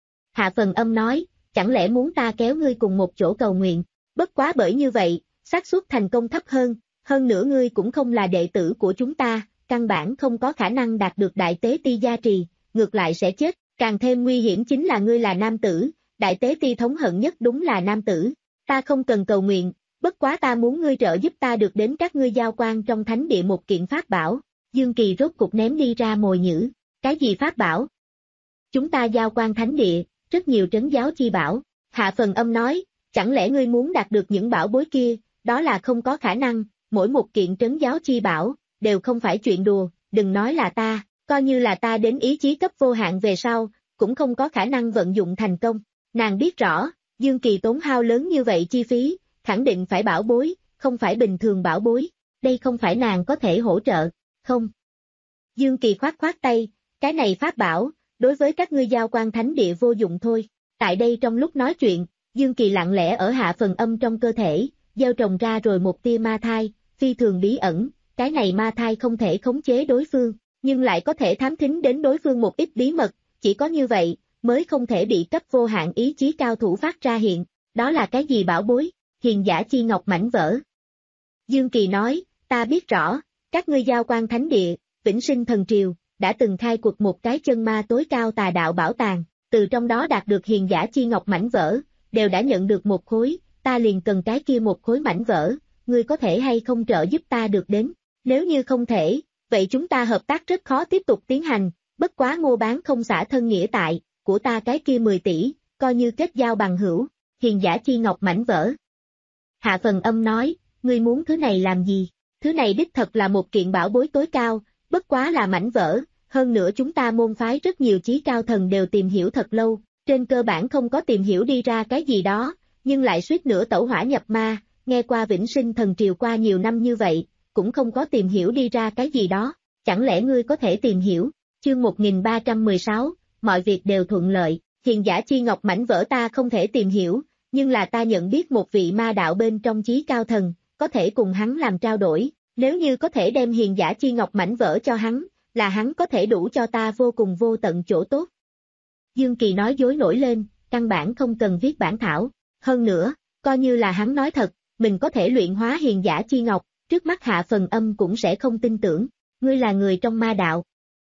Hạ Phần Âm nói, chẳng lẽ muốn ta kéo ngươi cùng một chỗ cầu nguyện, bất quá bởi như vậy, xác suất thành công thấp hơn, hơn nữa ngươi cũng không là đệ tử của chúng ta, căn bản không có khả năng đạt được đại tế ti gia trì, ngược lại sẽ chết, càng thêm nguy hiểm chính là ngươi là nam tử, đại tế ti thống hận nhất đúng là nam tử, ta không cần cầu nguyện, bất quá ta muốn ngươi trợ giúp ta được đến các ngươi giao quan trong thánh địa một kiện pháp bảo. Dương Kỳ rốt cục ném đi ra mồi nhữ, cái gì pháp bảo? Chúng ta Giao Quan Thánh Địa, rất nhiều trấn giáo chi bảo. Hạ Phần Âm nói, chẳng lẽ ngươi muốn đạt được những bảo bối kia, đó là không có khả năng, mỗi một kiện trấn giáo chi bảo, đều không phải chuyện đùa, đừng nói là ta, coi như là ta đến ý chí cấp vô hạn về sau, cũng không có khả năng vận dụng thành công. Nàng biết rõ, Dương Kỳ tốn hao lớn như vậy chi phí, khẳng định phải bảo bối, không phải bình thường bảo bối, đây không phải nàng có thể hỗ trợ, không. Dương Kỳ khoát khoát tay, cái này pháp bảo, đối với các ngươi Giao Quan Thánh Địa vô dụng thôi. Tại đây trong lúc nói chuyện, Dương Kỳ lặng lẽ ở Hạ Phần Âm trong cơ thể, gieo trồng ra rồi một tia ma thai, phi thường bí ẩn, cái này ma thai không thể khống chế đối phương, nhưng lại có thể thám thính đến đối phương một ít bí mật, chỉ có như vậy, mới không thể bị cấp vô hạn ý chí cao thủ phát ra hiện, đó là cái gì bảo bối, hiền giả chi ngọc mảnh vỡ. Dương Kỳ nói, ta biết rõ, các ngươi Giao Quan Thánh Địa, Vĩnh Sinh Thần Triều, đã từng khai quật một cái chân ma tối cao tà đạo bảo tàng, từ trong đó đạt được hiền giả chi ngọc mảnh vỡ, đều đã nhận được một khối, ta liền cần cái kia một khối mảnh vỡ, ngươi có thể hay không trợ giúp ta được đến, nếu như không thể, vậy chúng ta hợp tác rất khó tiếp tục tiến hành, bất quá ngô bán không xả thân nghĩa tại, của ta cái kia mười tỷ, coi như kết giao bằng hữu, hiền giả chi ngọc mảnh vỡ. Hạ Phần Âm nói, ngươi muốn thứ này làm gì? Thứ này đích thật là một kiện bảo bối tối cao, bất quá là mảnh vỡ, hơn nữa chúng ta môn phái rất nhiều chí cao thần đều tìm hiểu thật lâu, trên cơ bản không có tìm hiểu đi ra cái gì đó, nhưng lại suýt nữa tẩu hỏa nhập ma, nghe qua Vĩnh Sinh Thần Triều qua nhiều năm như vậy, cũng không có tìm hiểu đi ra cái gì đó, chẳng lẽ ngươi có thể tìm hiểu? Chương một nghìn ba trăm mười sáu, mọi việc đều thuận lợi, hiền giả chi ngọc mảnh vỡ ta không thể tìm hiểu, nhưng là ta nhận biết một vị ma đạo bên trong chí cao thần, có thể cùng hắn làm trao đổi, nếu như có thể đem hiền giả chi ngọc mảnh vỡ cho hắn, là hắn có thể đủ cho ta vô cùng vô tận chỗ tốt. Dương Kỳ nói dối nổi lên, căn bản không cần viết bản thảo, hơn nữa, coi như là hắn nói thật, mình có thể luyện hóa hiền giả chi ngọc, trước mắt Hạ Phần Âm cũng sẽ không tin tưởng, ngươi là người trong ma đạo.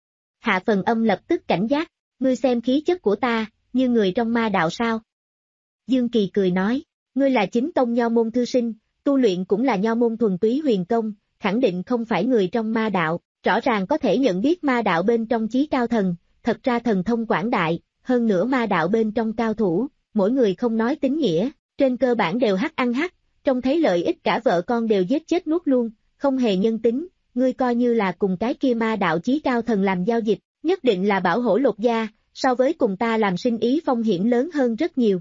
Hạ Phần Âm lập tức cảnh giác, ngươi xem khí chất của ta, như người trong ma đạo sao? Dương Kỳ cười nói, ngươi là chính tông nho môn thư sinh, tu luyện cũng là nho môn thuần túy huyền công, khẳng định không phải người trong ma đạo, rõ ràng có thể nhận biết ma đạo bên trong chí cao thần, thật ra thần thông quảng đại, hơn nữa ma đạo bên trong cao thủ, mỗi người không nói tín nghĩa, trên cơ bản đều hắc ăn hắc, trông thấy lợi ích cả vợ con đều giết chết nuốt luôn, không hề nhân tính, ngươi coi như là cùng cái kia ma đạo chí cao thần làm giao dịch, nhất định là bảo hổ lột da, so với cùng ta làm sinh ý phong hiểm lớn hơn rất nhiều.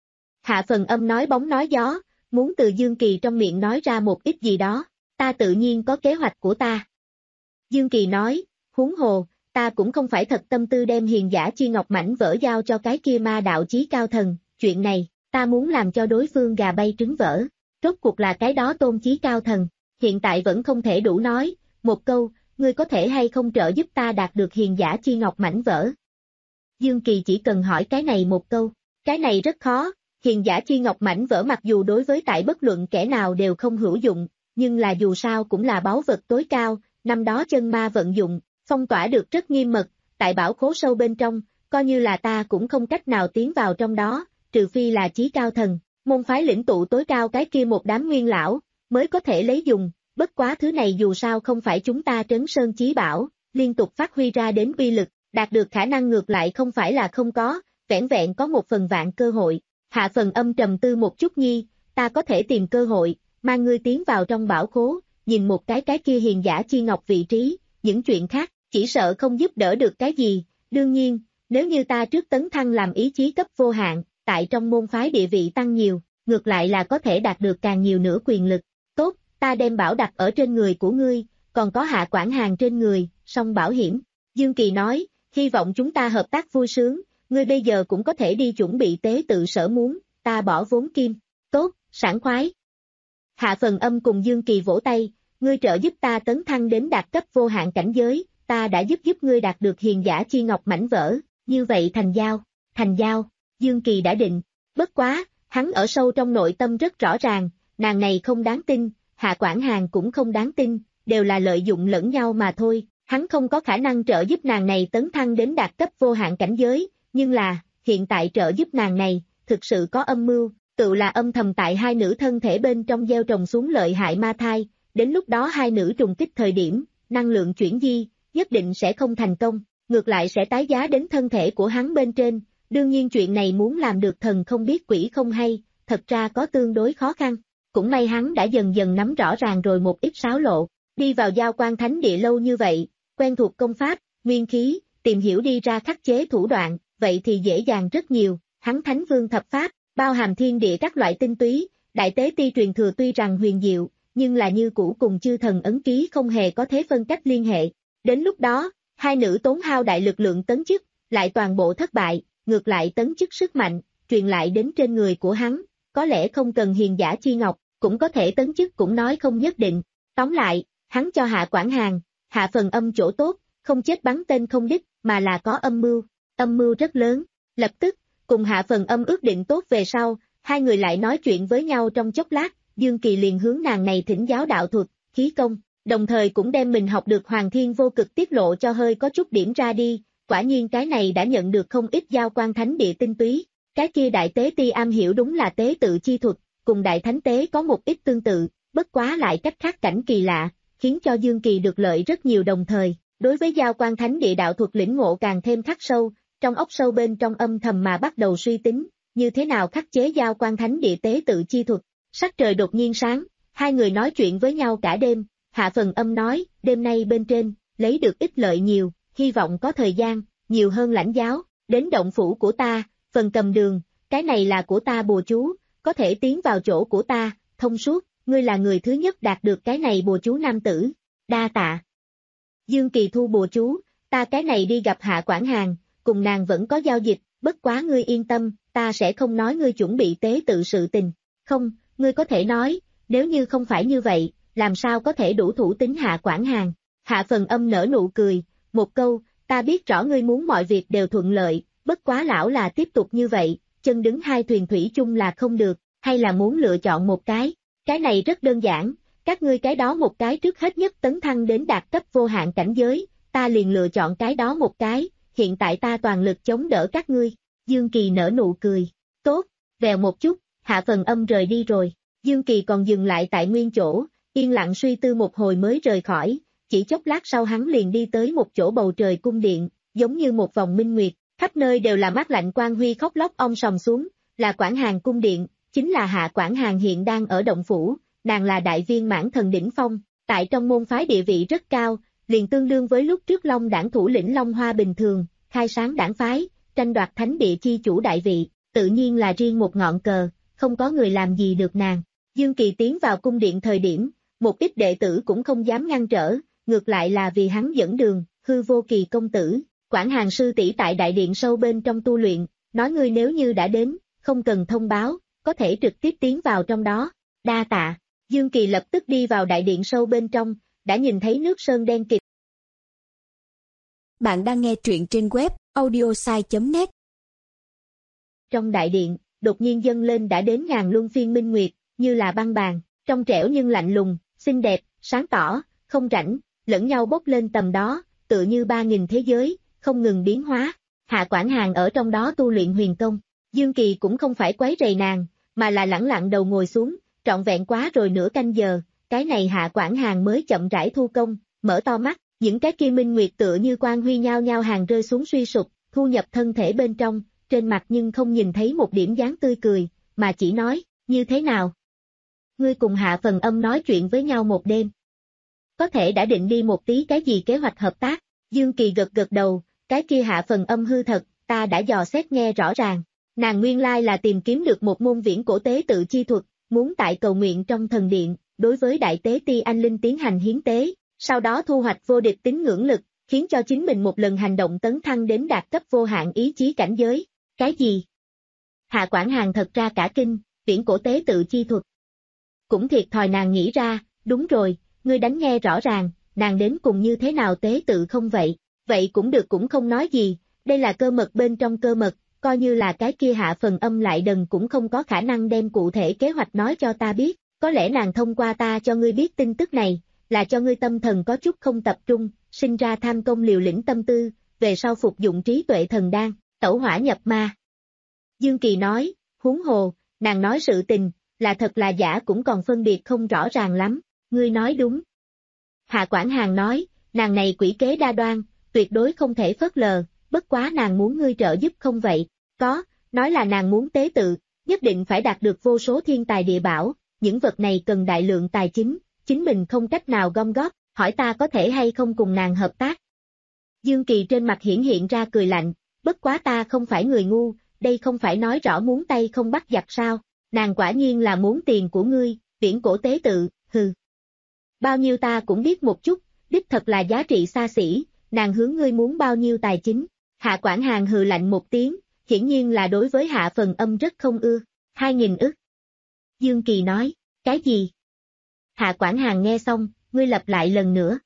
Hạ Phần Âm nói bóng nói gió, muốn từ Dương Kỳ trong miệng nói ra một ít gì đó, ta tự nhiên có kế hoạch của ta. Dương Kỳ nói, huống hồ, ta cũng không phải thật tâm tư đem hiền giả chi ngọc mảnh vỡ giao cho cái kia ma đạo chí cao thần, chuyện này, ta muốn làm cho đối phương gà bay trứng vỡ, rốt cuộc là cái đó tôn chí cao thần, hiện tại vẫn không thể đủ nói, một câu, ngươi có thể hay không trợ giúp ta đạt được hiền giả chi ngọc mảnh vỡ. Dương Kỳ chỉ cần hỏi cái này một câu, cái này rất khó, hiền giả chi ngọc mảnh vỡ mặc dù đối với tại bất luận kẻ nào đều không hữu dụng, nhưng là dù sao cũng là báu vật tối cao, năm đó chân ma vận dụng, phong tỏa được rất nghiêm mật, tại bảo khố sâu bên trong, coi như là ta cũng không cách nào tiến vào trong đó, trừ phi là chí cao thần, môn phái lĩnh tụ tối cao cái kia một đám nguyên lão, mới có thể lấy dùng, bất quá thứ này dù sao không phải chúng ta trấn sơn chí bảo, liên tục phát huy ra đến uy lực, đạt được khả năng ngược lại không phải là không có, vẻn vẹn có một phần vạn cơ hội. Hạ Phần Âm trầm tư một chút nhi, ta có thể tìm cơ hội, mang ngươi tiến vào trong bảo khố, nhìn một cái cái kia hiền giả chi ngọc vị trí, những chuyện khác, chỉ sợ không giúp đỡ được cái gì, đương nhiên, nếu như ta trước tấn thăng làm ý chí cấp vô hạn, tại trong môn phái địa vị tăng nhiều, ngược lại là có thể đạt được càng nhiều nữa quyền lực. Tốt, ta đem bảo đặt ở trên người của ngươi, còn có Hạ Quản Hàn trên người, song bảo hiểm. Dương Kỳ nói, hy vọng chúng ta hợp tác vui sướng, ngươi bây giờ cũng có thể đi chuẩn bị tế tự sở muốn, ta bỏ vốn kim. Tốt, sảng khoái. Hạ Phần Âm cùng Dương Kỳ vỗ tay, ngươi trợ giúp ta tấn thăng đến đạt cấp vô hạn cảnh giới, ta đã giúp giúp ngươi đạt được hiền giả chi ngọc mảnh vỡ, như vậy thành giao, thành giao, Dương Kỳ đã định, bất quá, hắn ở sâu trong nội tâm rất rõ ràng, nàng này không đáng tin, Hạ Quản Hàn cũng không đáng tin, đều là lợi dụng lẫn nhau mà thôi, hắn không có khả năng trợ giúp nàng này tấn thăng đến đạt cấp vô hạn cảnh giới, nhưng là, hiện tại trợ giúp nàng này, thực sự có âm mưu, tự là âm thầm tại hai nữ thân thể bên trong gieo trồng xuống lợi hại ma thai, đến lúc đó hai nữ trùng kích thời điểm, năng lượng chuyển di, nhất định sẽ không thành công, ngược lại sẽ tái giá đến thân thể của hắn bên trên, đương nhiên chuyện này muốn làm được thần không biết quỷ không hay, thật ra có tương đối khó khăn, cũng may hắn đã dần dần nắm rõ ràng rồi một ít xáo lộ, đi vào Giao Quan Thánh Địa lâu như vậy, quen thuộc công pháp, nguyên khí, tìm hiểu đi ra khắc chế thủ đoạn, vậy thì dễ dàng rất nhiều, hắn Thánh Vương thập pháp, bao hàm thiên địa các loại tinh túy, đại tế ti truyền thừa tuy rằng huyền diệu, nhưng là như cũ cùng chư thần ấn ký không hề có thế phân cách liên hệ. Đến lúc đó, hai nữ tốn hao đại lực lượng tấn chức, lại toàn bộ thất bại, ngược lại tấn chức sức mạnh, truyền lại đến trên người của hắn, có lẽ không cần hiền giả chi ngọc, cũng có thể tấn chức cũng nói không nhất định. Tóm lại, hắn cho Hạ Quản Hàn, Hạ Phần Âm chỗ tốt, không chết bắn tên không đích, mà là có âm mưu, âm mưu rất lớn. Lập tức, cùng Hạ Phần Âm ước định tốt về sau, hai người lại nói chuyện với nhau trong chốc lát, Dương Kỳ liền hướng nàng này thỉnh giáo đạo thuật, khí công, đồng thời cũng đem mình học được Hoàng Thiên Vô Cực tiết lộ cho hơi có chút điểm ra đi, quả nhiên cái này đã nhận được không ít Giao Quan Thánh Địa tinh túy, cái kia đại tế ti am hiểu đúng là tế tự chi thuật, cùng đại thánh tế có một ít tương tự, bất quá lại cách khác cảnh kỳ lạ, khiến cho Dương Kỳ được lợi rất nhiều đồng thời, đối với Giao Quan Thánh Địa đạo thuật lĩnh ngộ càng thêm khắc sâu, trong óc sâu bên trong âm thầm mà bắt đầu suy tính, như thế nào khắc chế Giao Quan Thánh Địa tế tự chi thuật. Sắc trời đột nhiên sáng, hai người nói chuyện với nhau cả đêm, Hạ Phần Âm nói, đêm nay bên trên, lấy được ích lợi nhiều, hy vọng có thời gian, nhiều hơn lãnh giáo, đến động phủ của ta, phần cầm đường, cái này là của ta bùa chú, có thể tiến vào chỗ của ta, thông suốt, ngươi là người thứ nhất đạt được cái này bùa chú nam tử, đa tạ. Dương Kỳ thu bùa chú, ta cái này đi gặp Hạ Quản Hàn, cùng nàng vẫn có giao dịch, bất quá ngươi yên tâm, ta sẽ không nói ngươi chuẩn bị tế tự sự tình, không, ngươi có thể nói, nếu như không phải như vậy, làm sao có thể đủ thủ tín Hạ Quản Hàn. Hạ Phần Âm nở nụ cười, một câu, ta biết rõ ngươi muốn mọi việc đều thuận lợi, bất quá lão là tiếp tục như vậy, chân đứng hai thuyền thủy chung là không được, hay là muốn lựa chọn một cái, cái này rất đơn giản, các ngươi cái đó một cái trước hết nhất tấn thăng đến đạt cấp vô hạn cảnh giới, ta liền lựa chọn cái đó một cái, hiện tại ta toàn lực chống đỡ các ngươi. Dương Kỳ nở nụ cười, tốt, vèo một chút, Hạ Phần Âm rời đi rồi, Dương Kỳ còn dừng lại tại nguyên chỗ, yên lặng suy tư một hồi mới rời khỏi, chỉ chốc lát sau hắn liền đi tới một chỗ bầu trời cung điện, giống như một vòng minh nguyệt, khắp nơi đều là mát lạnh quang huy khóc lóc ong sòng xuống, là Quản Hàn cung điện, chính là Hạ Quản Hàn hiện đang ở động phủ, nàng là đại viên mãn thần đỉnh phong, tại trong môn phái địa vị rất cao, liền tương đương với lúc trước Long đảng thủ lĩnh Long Hoa bình thường, khai sáng đảng phái, tranh đoạt thánh địa chi chủ đại vị, tự nhiên là riêng một ngọn cờ, không có người làm gì được nàng. Dương Kỳ tiến vào cung điện thời điểm, một ít đệ tử cũng không dám ngăn trở, ngược lại là vì hắn dẫn đường, Hư Vô Kỳ công tử, Quản Hàn sư tỷ tại đại điện sâu bên trong tu luyện, nói ngươi nếu như đã đến, không cần thông báo, có thể trực tiếp tiến vào trong đó, đa tạ. Dương Kỳ lập tức đi vào đại điện sâu bên trong, đã nhìn thấy nước sơn đen kịt. Bạn đang nghe truyện trên web audiosai chấm net. Trong đại điện, đột nhiên dâng lên đã đến ngàn luân phiên minh nguyệt, như là băng bàn, trong trẻo nhưng lạnh lùng, xinh đẹp, sáng tỏ, không rảnh, lẫn nhau bốc lên tầm đó, tựa như ba nghìn thế giới, không ngừng biến hóa. Hạ Quản Hàn ở trong đó tu luyện huyền công, Dương Kỳ cũng không phải quấy rầy nàng, mà là lẳng lặng đầu ngồi xuống, trọn vẹn quá rồi nửa canh giờ, cái này Hạ Quảng Hàng mới chậm rãi thu công, mở to mắt, những cái kia minh nguyệt tựa như quang huy nhao nhao hàng rơi xuống suy sụp, thu nhập thân thể bên trong, trên mặt nhưng không nhìn thấy một điểm dáng tươi cười, mà chỉ nói, như thế nào? Ngươi cùng Hạ Phần Âm nói chuyện với nhau một đêm. Có thể đã định đi một tí cái gì kế hoạch hợp tác, Dương Kỳ gật gật đầu, cái kia Hạ Phần Âm hư thật, ta đã dò xét nghe rõ ràng, nàng nguyên lai là tìm kiếm được một môn viễn cổ tế tự chi thuật, muốn tại cầu nguyện trong thần điện, đối với đại tế ti anh linh tiến hành hiến tế, sau đó thu hoạch vô địch tín ngưỡng lực, khiến cho chính mình một lần hành động tấn thăng đến đạt cấp vô hạn ý chí cảnh giới. Cái gì? Hạ Quảng Hàng thật ra cả kinh, viễn cổ tế tự chi thuật. Cũng thiệt thòi nàng nghĩ ra, đúng rồi, ngươi đánh nghe rõ ràng, nàng đến cùng như thế nào tế tự không vậy? Vậy cũng được cũng không nói gì, đây là cơ mật bên trong cơ mật, coi như là cái kia Hạ Phần Âm lại đần cũng không có khả năng đem cụ thể kế hoạch nói cho ta biết, có lẽ nàng thông qua ta cho ngươi biết tin tức này, là cho ngươi tâm thần có chút không tập trung, sinh ra tham công liều lĩnh tâm tư, về sau phục dụng trí tuệ thần đan, tẩu hỏa nhập ma. Dương Kỳ nói, huống hồ, nàng nói sự tình, là thật là giả cũng còn phân biệt không rõ ràng lắm, ngươi nói đúng. Hạ Quảng Hàng nói, nàng này quỷ kế đa đoan, tuyệt đối không thể phớt lờ, bất quá nàng muốn ngươi trợ giúp không vậy, có, nói là nàng muốn tế tự, nhất định phải đạt được vô số thiên tài địa bảo, những vật này cần đại lượng tài chính, chính mình không cách nào gom góp, hỏi ta có thể hay không cùng nàng hợp tác. Dương Kỳ trên mặt hiển hiện ra cười lạnh, bất quá ta không phải người ngu, đây không phải nói rõ muốn tay không bắt giặc sao, nàng quả nhiên là muốn tiền của ngươi, viễn cổ tế tự, hừ. Bao nhiêu ta cũng biết một chút, đích thật là giá trị xa xỉ, nàng hướng ngươi muốn bao nhiêu tài chính. Hạ Quảng Hàng hừ lạnh một tiếng, hiển nhiên là đối với Hạ Phần Âm rất không ưa, hai nghìn ức. Dương Kỳ nói, cái gì? Hạ Quảng Hàng nghe xong, ngươi lặp lại lần nữa.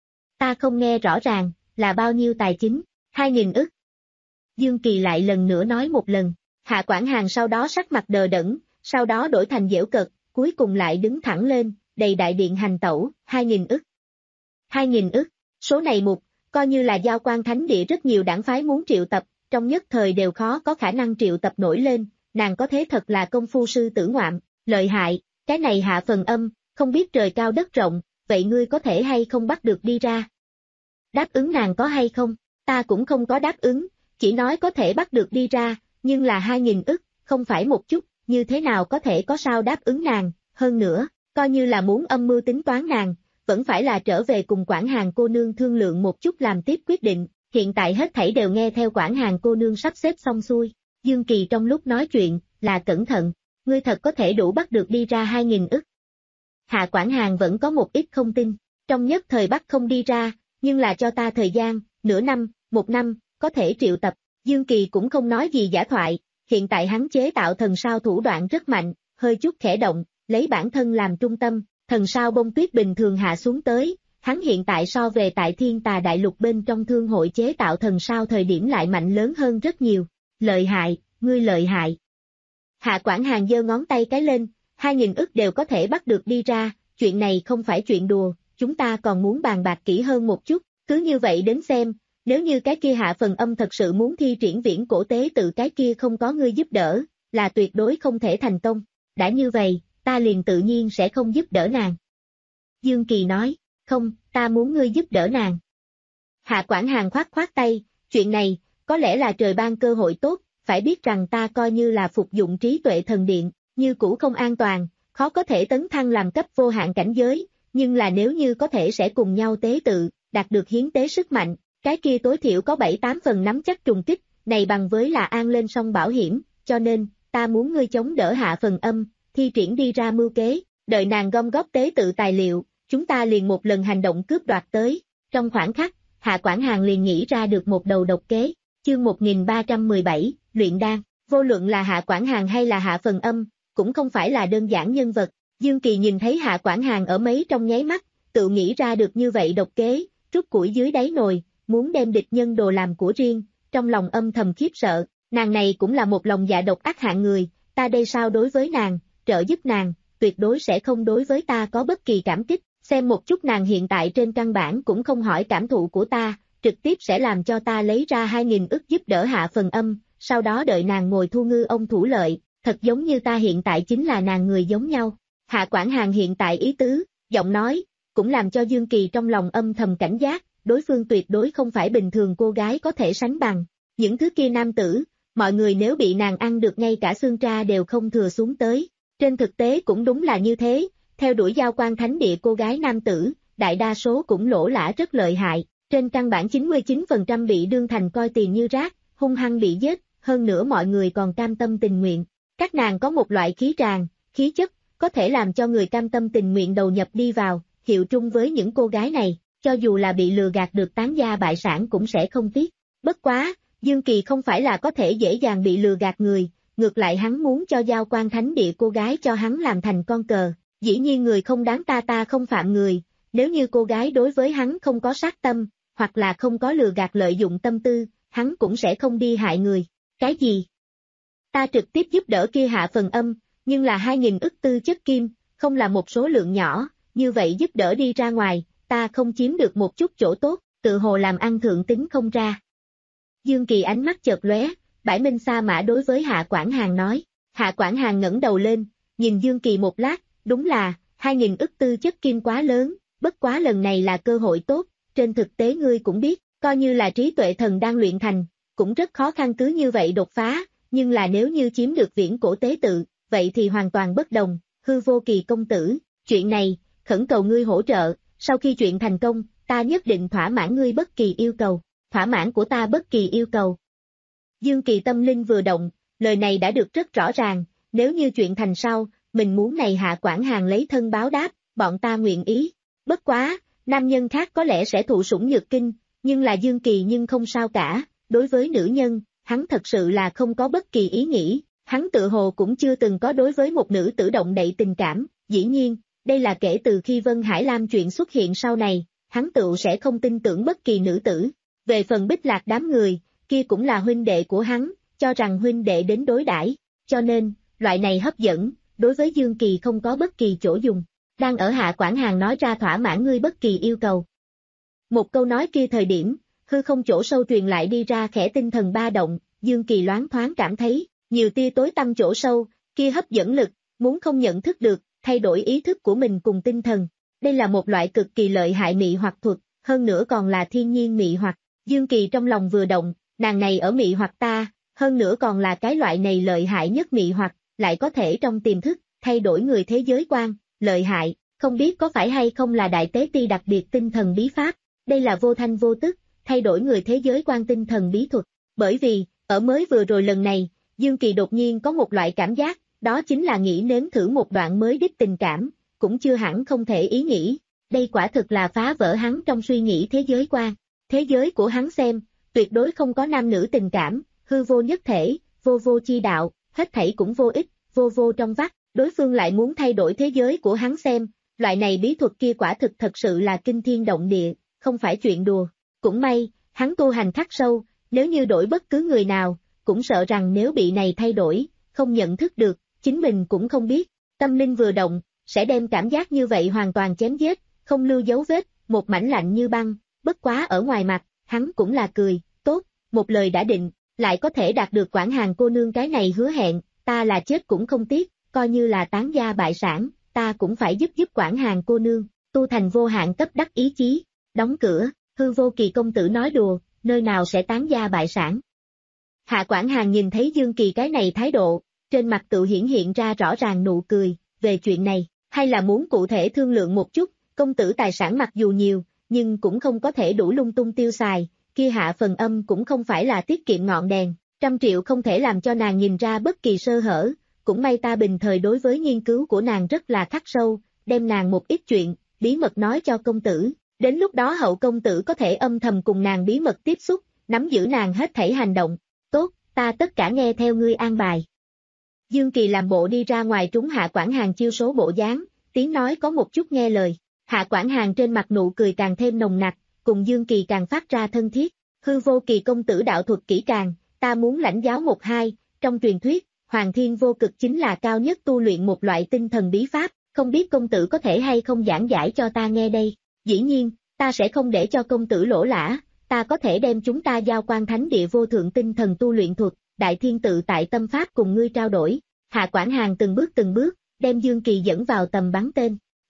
Ta không nghe rõ ràng, là bao nhiêu tài chính, hai nghìn ức. Dương Kỳ lại lần nữa nói một lần, Hạ Quảng Hàng sau đó sắc mặt đờ đẫn, sau đó đổi thành giễu cợt, cuối cùng lại đứng thẳng lên, đầy đại điện hành tẩu, hai nghìn ức. hai nghìn ức, số này mục, coi như là giao quan thánh địa rất nhiều đảng phái muốn triệu tập, trong nhất thời đều khó có khả năng triệu tập nổi lên, nàng có thế thật là công phu sư tử ngoạm, lợi hại, cái này Hạ Phần Âm, không biết trời cao đất rộng, vậy ngươi có thể hay không bắt được đi ra? Đáp ứng nàng có hay không? Ta cũng không có đáp ứng, chỉ nói có thể bắt được đi ra, nhưng là hai nghìn ức, không phải một chút, như thế nào có thể có sao đáp ứng nàng, hơn nữa, coi như là muốn âm mưu tính toán nàng, vẫn phải là trở về cùng Quảng Hàng cô nương thương lượng một chút làm tiếp quyết định, hiện tại hết thảy đều nghe theo Quảng Hàng cô nương sắp xếp xong xuôi. Dương Kỳ trong lúc nói chuyện, là cẩn thận, ngươi thật có thể đủ bắt được đi ra hai nghìn ức. Hạ Quảng Hàng vẫn có một ít không tin, trong nhất thời bắt không đi ra, nhưng là cho ta thời gian, nửa năm, một năm, có thể triệu tập. Dương Kỳ cũng không nói gì giả thoại, hiện tại hắn chế tạo thần sao thủ đoạn rất mạnh, hơi chút khẽ động, lấy bản thân làm trung tâm, thần sao bông tuyết bình thường hạ xuống tới, hắn hiện tại so về tại Thiên Tà Đại Lục bên trong thương hội chế tạo thần sao thời điểm lại mạnh lớn hơn rất nhiều, lợi hại, ngươi lợi hại. Hạ Quảng Hàng giơ ngón tay cái lên, hai nghìn ức đều có thể bắt được đi ra, chuyện này không phải chuyện đùa, chúng ta còn muốn bàn bạc kỹ hơn một chút, cứ như vậy đến xem, nếu như cái kia Hạ Phần Âm thật sự muốn thi triển viễn cổ tế tự cái kia không có ngươi giúp đỡ, là tuyệt đối không thể thành công, đã như vậy, ta liền tự nhiên sẽ không giúp đỡ nàng. Dương Kỳ nói, không, ta muốn ngươi giúp đỡ nàng. Hạ Quảng Hàng khoát khoát tay, chuyện này, có lẽ là trời ban cơ hội tốt, phải biết rằng ta coi như là phục dụng trí tuệ thần điện, như cũ không an toàn, khó có thể tấn thăng làm cấp vô hạn cảnh giới, nhưng là nếu như có thể sẽ cùng nhau tế tự, đạt được hiến tế sức mạnh, cái kia tối thiểu có bảy tám phần nắm chắc trùng kích, này bằng với là an lên song bảo hiểm, cho nên, ta muốn ngươi chống đỡ Hạ Phần Âm, thi triển đi ra mưu kế, đợi nàng gom góp tế tự tài liệu, chúng ta liền một lần hành động cướp đoạt tới, trong khoảnh khắc, Hạ Quảng Hàng liền nghĩ ra được một đầu độc kế, chương một nghìn ba trăm mười bảy, luyện đan, vô luận là Hạ Quảng Hàng hay là Hạ Phần Âm, cũng không phải là đơn giản nhân vật, Dương Kỳ nhìn thấy Hạ Quảng Hàng ở mấy trong nháy mắt, tự nghĩ ra được như vậy độc kế, trút củi dưới đáy nồi, muốn đem địch nhân đồ làm của riêng, trong lòng âm thầm khiếp sợ, nàng này cũng là một lòng dạ độc ác hạng người, ta đây sao đối với nàng, trợ giúp nàng, tuyệt đối sẽ không đối với ta có bất kỳ cảm kích, xem một chút nàng hiện tại trên căn bản cũng không hỏi cảm thụ của ta, trực tiếp sẽ làm cho ta lấy ra hai nghìn ức giúp đỡ Hạ Phần Âm, sau đó đợi nàng ngồi thu ngư ông thủ lợi, thật giống như ta hiện tại chính là nàng người giống nhau. Hạ Quảng Hàng hiện tại ý tứ, giọng nói, cũng làm cho Dương Kỳ trong lòng âm thầm cảnh giác, đối phương tuyệt đối không phải bình thường cô gái có thể sánh bằng. Những thứ kia nam tử, mọi người nếu bị nàng ăn được ngay cả xương tra đều không thừa xuống tới. Trên thực tế cũng đúng là như thế, theo đuổi Giao Quan Thánh Địa cô gái nam tử, đại đa số cũng lỗ lã rất lợi hại, trên căn bản chín mươi chín phần trăm bị đương thành coi tiền như rác, hung hăng bị giết, hơn nữa mọi người còn cam tâm tình nguyện. Các nàng có một loại khí tràng, khí chất, có thể làm cho người cam tâm tình nguyện đầu nhập đi vào, hiệu trung với những cô gái này, cho dù là bị lừa gạt được tán gia bại sản cũng sẽ không tiếc. Bất quá, Dương Kỳ không phải là có thể dễ dàng bị lừa gạt người, ngược lại hắn muốn cho Giao Quan Thánh Địa cô gái cho hắn làm thành con cờ, dĩ nhiên người không đáng ta ta không phạm người, nếu như cô gái đối với hắn không có sát tâm, hoặc là không có lừa gạt lợi dụng tâm tư, hắn cũng sẽ không đi hại người. Cái gì? Ta trực tiếp giúp đỡ kia hạ phần âm, nhưng là hai nghìn ức tư chất kim, không là một số lượng nhỏ, như vậy giúp đỡ đi ra ngoài, ta không chiếm được một chút chỗ tốt, tự hồ làm ăn thượng tính không ra. Dương Kỳ ánh mắt chợt lóe, bãi minh sa mã đối với Hạ Quảng Hàn nói, Hạ Quảng Hàn ngẩng đầu lên, nhìn Dương Kỳ một lát, đúng là, hai nghìn ức tư chất kim quá lớn, bất quá lần này là cơ hội tốt, trên thực tế ngươi cũng biết, coi như là trí tuệ thần đang luyện thành, cũng rất khó khăn cứ như vậy đột phá, nhưng là nếu như chiếm được viễn cổ tế tự, vậy thì hoàn toàn bất đồng, Hư Vô Kỳ công tử, chuyện này, khẩn cầu ngươi hỗ trợ, sau khi chuyện thành công, ta nhất định thỏa mãn ngươi bất kỳ yêu cầu, thỏa mãn của ta bất kỳ yêu cầu. Dương Kỳ tâm linh vừa động, lời này đã được rất rõ ràng, nếu như chuyện thành sau, mình muốn này Hạ Quảng Hàn lấy thân báo đáp, bọn ta nguyện ý. Bất quá, nam nhân khác có lẽ sẽ thụ sủng nhược kinh, nhưng là Dương Kỳ nhưng không sao cả, đối với nữ nhân, hắn thật sự là không có bất kỳ ý nghĩ, hắn tự hồ cũng chưa từng có đối với một nữ tử động đậy tình cảm, dĩ nhiên, đây là kể từ khi Vân Hải Lam chuyện xuất hiện sau này, hắn tự sẽ không tin tưởng bất kỳ nữ tử. Về phần Bích Lạc đám người, kia cũng là huynh đệ của hắn, cho rằng huynh đệ đến đối đãi, cho nên, loại này hấp dẫn, đối với Dương Kỳ không có bất kỳ chỗ dùng. Đang ở Hạ Quảng Hàn nói ra thỏa mãn ngươi bất kỳ yêu cầu. Một câu nói kia thời điểm, hư không chỗ sâu truyền lại đi ra khẽ tinh thần ba động, Dương Kỳ loáng thoáng cảm thấy, nhiều tia tối tăm chỗ sâu, kia hấp dẫn lực, muốn không nhận thức được, thay đổi ý thức của mình cùng tinh thần. Đây là một loại cực kỳ lợi hại mị hoặc thuật, hơn nữa còn là thiên nhiên mị hoặc. Dương Kỳ trong lòng vừa động, nàng này ở mị hoặc ta, hơn nữa còn là cái loại này lợi hại nhất mị hoặc, lại có thể trong tiềm thức, thay đổi người thế giới quan, lợi hại, không biết có phải hay không là đại tế ti đặc biệt tinh thần bí pháp, đây là vô thanh vô tức, thay đổi người thế giới quan tinh thần bí thuật, bởi vì, ở mới vừa rồi lần này, Dương Kỳ đột nhiên có một loại cảm giác, đó chính là nghĩ nếm thử một đoạn mới đích tình cảm, cũng chưa hẳn không thể ý nghĩ, đây quả thực là phá vỡ hắn trong suy nghĩ thế giới quan. Thế giới của hắn xem, tuyệt đối không có nam nữ tình cảm, hư vô nhất thể, vô vô chi đạo, hết thảy cũng vô ích, vô vô trong vắt, đối phương lại muốn thay đổi thế giới của hắn xem, loại này bí thuật kia quả thực thật sự là kinh thiên động địa, không phải chuyện đùa. Cũng may, hắn tu hành khắc sâu, nếu như đổi bất cứ người nào, cũng sợ rằng nếu bị này thay đổi, không nhận thức được, chính mình cũng không biết, tâm linh vừa động, sẽ đem cảm giác như vậy hoàn toàn chém giết, không lưu dấu vết, một mảnh lạnh như băng. Bất quá ở ngoài mặt, hắn cũng là cười, tốt, một lời đã định, lại có thể đạt được Quảng Hàn cô nương cái này hứa hẹn, ta là chết cũng không tiếc, coi như là tán gia bại sản, ta cũng phải giúp giúp Quảng Hàn cô nương, tu thành vô hạn cấp đắc ý chí, đóng cửa, Hư Vô Kỳ công tử nói đùa, nơi nào sẽ tán gia bại sản. Hạ Quảng Hàn nhìn thấy Dương Kỳ cái này thái độ, trên mặt tự hiển hiện ra rõ ràng nụ cười, về chuyện này, hay là muốn cụ thể thương lượng một chút, công tử tài sản mặc dù nhiều, nhưng cũng không có thể đủ lung tung tiêu xài, kia Hạ phần âm cũng không phải là tiết kiệm ngọn đèn, trăm triệu không thể làm cho nàng nhìn ra bất kỳ sơ hở, cũng may ta bình thời đối với nghiên cứu của nàng rất là khắc sâu, đem nàng một ít chuyện, bí mật nói cho công tử, đến lúc đó hậu công tử có thể âm thầm cùng nàng bí mật tiếp xúc, nắm giữ nàng hết thảy hành động, tốt, ta tất cả nghe theo ngươi an bài. Dương Kỳ làm bộ đi ra ngoài trúng Hạ Quảng Hàn chiêu số bộ dáng, tiếng nói có một chút nghe lời. Hạ Quảng Hàn trên mặt nụ cười càng thêm nồng nặc, cùng Dương Kỳ càng phát ra thân thiết, Hư Vô Kỳ công tử đạo thuật kỹ càng, ta muốn lãnh giáo một hai, trong truyền thuyết, Hoàng Thiên Vô Cực chính là cao nhất tu luyện một loại tinh thần bí pháp, không biết công tử có thể hay không giảng giải cho ta nghe đây, dĩ nhiên, ta sẽ không để cho công tử lỗ lã, ta có thể đem chúng ta Giao Quan Thánh Địa vô thượng tinh thần tu luyện thuật, đại thiên tự tại tâm pháp cùng ngươi trao đổi. Hạ Quảng Hàn từng bước từng bước, đem Dương Kỳ dẫn vào tầm bắn tên.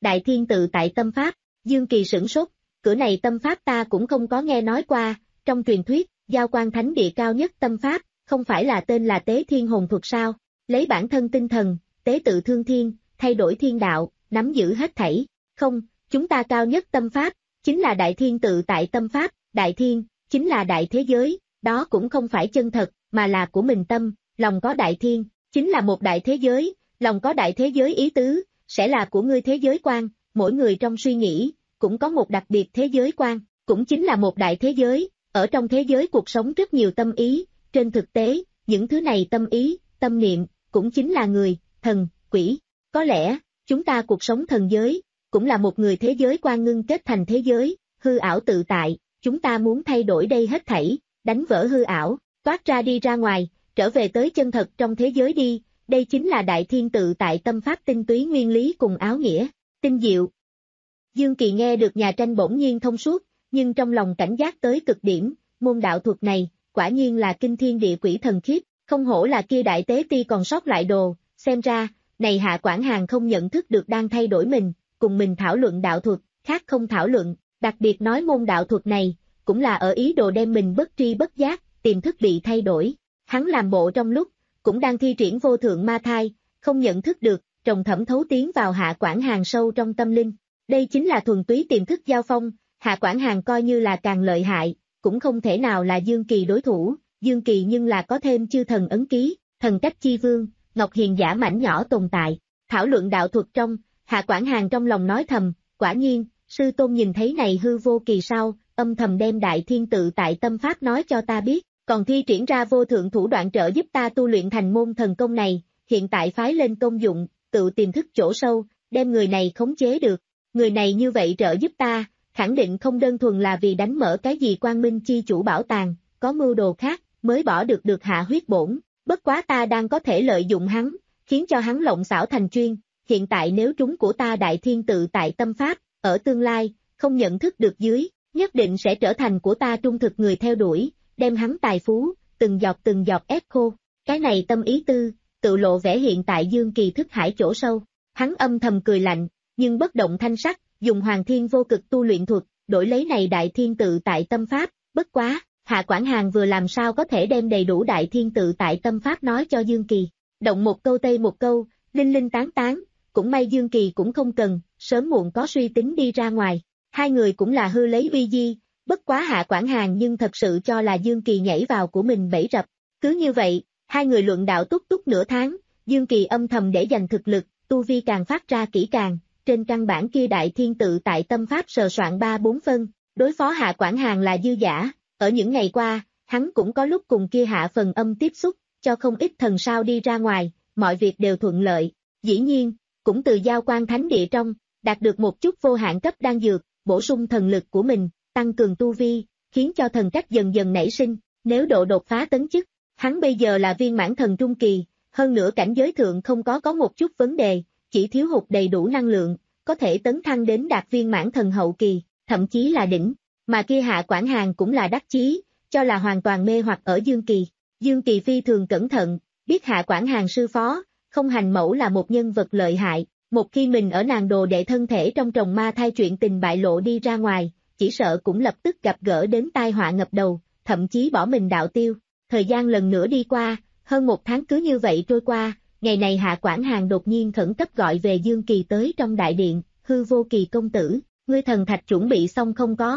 Đại Thiên Tự Tại Tâm Pháp, Dương Kỳ sửng sốt, cửa này tâm pháp ta cũng không có nghe nói qua, trong truyền thuyết, Giao Quan Thánh Địa cao nhất tâm pháp, không phải là tên là Tế Thiên Hồn Thuật sao, lấy bản thân tinh thần, tế tự thương thiên, thay đổi thiên đạo, nắm giữ hết thảy, không, chúng ta cao nhất tâm pháp, chính là Đại Thiên Tự Tại Tâm Pháp, Đại Thiên, chính là đại thế giới, đó cũng không phải chân thật, mà là của mình tâm, lòng có Đại Thiên, chính là một đại thế giới, lòng có đại thế giới ý tứ, sẽ là của ngươi thế giới quan, mỗi người trong suy nghĩ, cũng có một đặc biệt thế giới quan, cũng chính là một đại thế giới, ở trong thế giới cuộc sống rất nhiều tâm ý, trên thực tế, những thứ này tâm ý, tâm niệm, cũng chính là người, thần, quỷ, có lẽ, chúng ta cuộc sống thần giới, cũng là một người thế giới quan ngưng kết thành thế giới, hư ảo tự tại, chúng ta muốn thay đổi đây hết thảy, đánh vỡ hư ảo, toát ra đi ra ngoài, trở về tới chân thật trong thế giới đi, đây chính là Đại Thiên Tự Tại Tâm Pháp tinh túy nguyên lý cùng áo nghĩa, tinh diệu. Dương Kỳ nghe được nhà tranh bỗng nhiên thông suốt, nhưng trong lòng cảnh giác tới cực điểm, môn đạo thuật này, quả nhiên là kinh thiên địa quỷ thần khiếp, không hổ là kia đại tế ti còn sót lại đồ, xem ra, này Hạ Quảng Hàn không nhận thức được đang thay đổi mình, cùng mình thảo luận đạo thuật, khác không thảo luận, đặc biệt nói môn đạo thuật này, cũng là ở ý đồ đem mình bất tri bất giác, tiềm thức bị thay đổi. Hắn làm bộ trong lúc, cũng đang thi triển vô thượng ma thai, không nhận thức được, trồng thẩm thấu tiến vào Hạ Quảng Hàn sâu trong tâm linh. Đây chính là thuần túy tiềm thức giao phong, Hạ Quảng Hàn coi như là càng lợi hại, cũng không thể nào là Dương Kỳ đối thủ, Dương Kỳ nhưng là có thêm chư thần ấn ký, thần cách chi vương, Ngọc Hiền giả mảnh nhỏ tồn tại. Thảo luận đạo thuật trong, Hạ Quảng Hàn trong lòng nói thầm, quả nhiên, sư tôn nhìn thấy này hư vô kỳ sau, âm thầm đem Đại Thiên Tự Tại Tâm Pháp nói cho ta biết, còn thi triển ra vô thượng thủ đoạn trợ giúp ta tu luyện thành môn thần công này, hiện tại phái lên công dụng, tự tiềm thức chỗ sâu, đem người này khống chế được. Người này như vậy trợ giúp ta, khẳng định không đơn thuần là vì đánh mở cái gì Quang Minh chi chủ bảo tàng, có mưu đồ khác, mới bỏ được được hạ huyết bổn, bất quá ta đang có thể lợi dụng hắn, khiến cho hắn lộng xảo thành chuyên, hiện tại nếu trúng của ta Đại Thiên Tự Tại Tâm Pháp, ở tương lai, không nhận thức được dưới, nhất định sẽ trở thành của ta trung thực người theo đuổi, đem hắn tài phú, từng giọt từng giọt ép khô, cái này tâm ý tư, tự lộ vẻ hiện tại Dương Kỳ thức hải chỗ sâu, hắn âm thầm cười lạnh, nhưng bất động thanh sắc, dùng Hoàng Thiên Vô Cực tu luyện thuật, đổi lấy này Đại Thiên Tự Tại Tâm Pháp, bất quá, Hạ Quảng Hàn vừa làm sao có thể đem đầy đủ Đại Thiên Tự Tại Tâm Pháp nói cho Dương Kỳ, động một câu tây một câu, linh linh tán tán, cũng may Dương Kỳ cũng không cần, sớm muộn có suy tính đi ra ngoài, hai người cũng là hư lấy uy di, bất quá Hạ Quảng Hàn nhưng thật sự cho là Dương Kỳ nhảy vào của mình bẫy rập, cứ như vậy, hai người luận đạo túc túc nửa tháng, Dương Kỳ âm thầm để dành thực lực, tu vi càng phát ra kỹ càng. Trên căn bản kia Đại Thiên Tự Tại Tâm Pháp sờ soạn ba bốn phân, đối phó Hạ Quảng Hàn là dư giả, ở những ngày qua, hắn cũng có lúc cùng kia Hạ Phần Âm tiếp xúc, cho không ít thần sao đi ra ngoài, mọi việc đều thuận lợi, dĩ nhiên, cũng từ Giao Quan Thánh Địa trong, đạt được một chút vô hạn cấp đan dược, bổ sung thần lực của mình, tăng cường tu vi, khiến cho thần cách dần dần nảy sinh, nếu độ đột phá tấn chức, hắn bây giờ là viên mãn thần trung kỳ, hơn nữa cảnh giới thượng không có có một chút vấn đề. Chỉ thiếu hụt đầy đủ năng lượng, có thể tấn thăng đến đạt viên mãn thần hậu kỳ, thậm chí là đỉnh, mà kia Hạ Quảng Hàn cũng là đắc chí, cho là hoàn toàn mê hoặc ở Dương Kỳ. Dương Kỳ phi thường cẩn thận, biết Hạ Quảng Hàn sư phó, không hành mẫu là một nhân vật lợi hại, một khi mình ở nàng đồ đệ thân thể trong trồng ma thai chuyện tình bại lộ đi ra ngoài, chỉ sợ cũng lập tức gặp gỡ đến tai họa ngập đầu, thậm chí bỏ mình đạo tiêu. Thời gian lần nữa đi qua, hơn một tháng cứ như vậy trôi qua. Ngày này Hạ Quảng Hàn đột nhiên khẩn cấp gọi về Dương Kỳ tới trong đại điện, hư vô kỳ công tử, ngươi thần thạch chuẩn bị xong không có?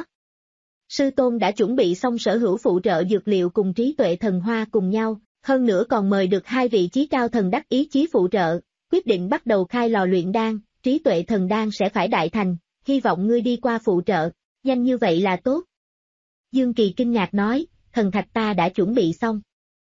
Sư tôn đã chuẩn bị xong sở hữu phụ trợ dược liệu cùng trí tuệ thần hoa cùng nhau, hơn nữa còn mời được hai vị chí cao thần đắc ý chí phụ trợ, quyết định bắt đầu khai lò luyện đan, trí tuệ thần đan sẽ phải đại thành, hy vọng ngươi đi qua phụ trợ, nhanh như vậy là tốt. Dương Kỳ kinh ngạc nói, thần thạch ta đã chuẩn bị xong.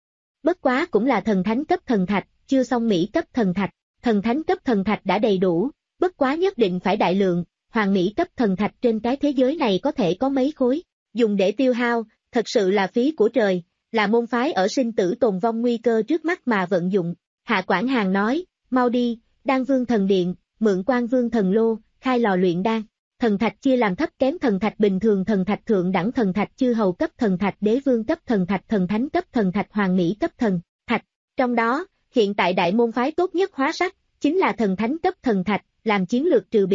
Bất quá cũng là thần thánh cấp thần thạch, chưa xong Mỹ cấp thần thạch, thần thánh cấp thần thạch đã đầy đủ, bất quá nhất định phải đại lượng, hoàng Mỹ cấp thần thạch trên cái thế giới này có thể có mấy khối, dùng để tiêu hao, thật sự là phí của trời, là môn phái ở sinh tử tồn vong nguy cơ trước mắt mà vận dụng. Hạ Quảng Hàn nói, mau đi, Đan Vương thần điện, mượn Quan Vương thần lô, khai lò luyện đan. Thần thạch chia làm thấp kém thần thạch bình thường thần thạch thượng đẳng thần thạch chư hầu cấp thần thạch đế vương cấp thần thạch thần thánh cấp thần thạch hoàng Mỹ cấp thần thạch, trong đó, hiện tại đại môn phái tốt nhất hóa sắc, chính là thần thánh cấp thần thạch, làm chiến lược trừ bị,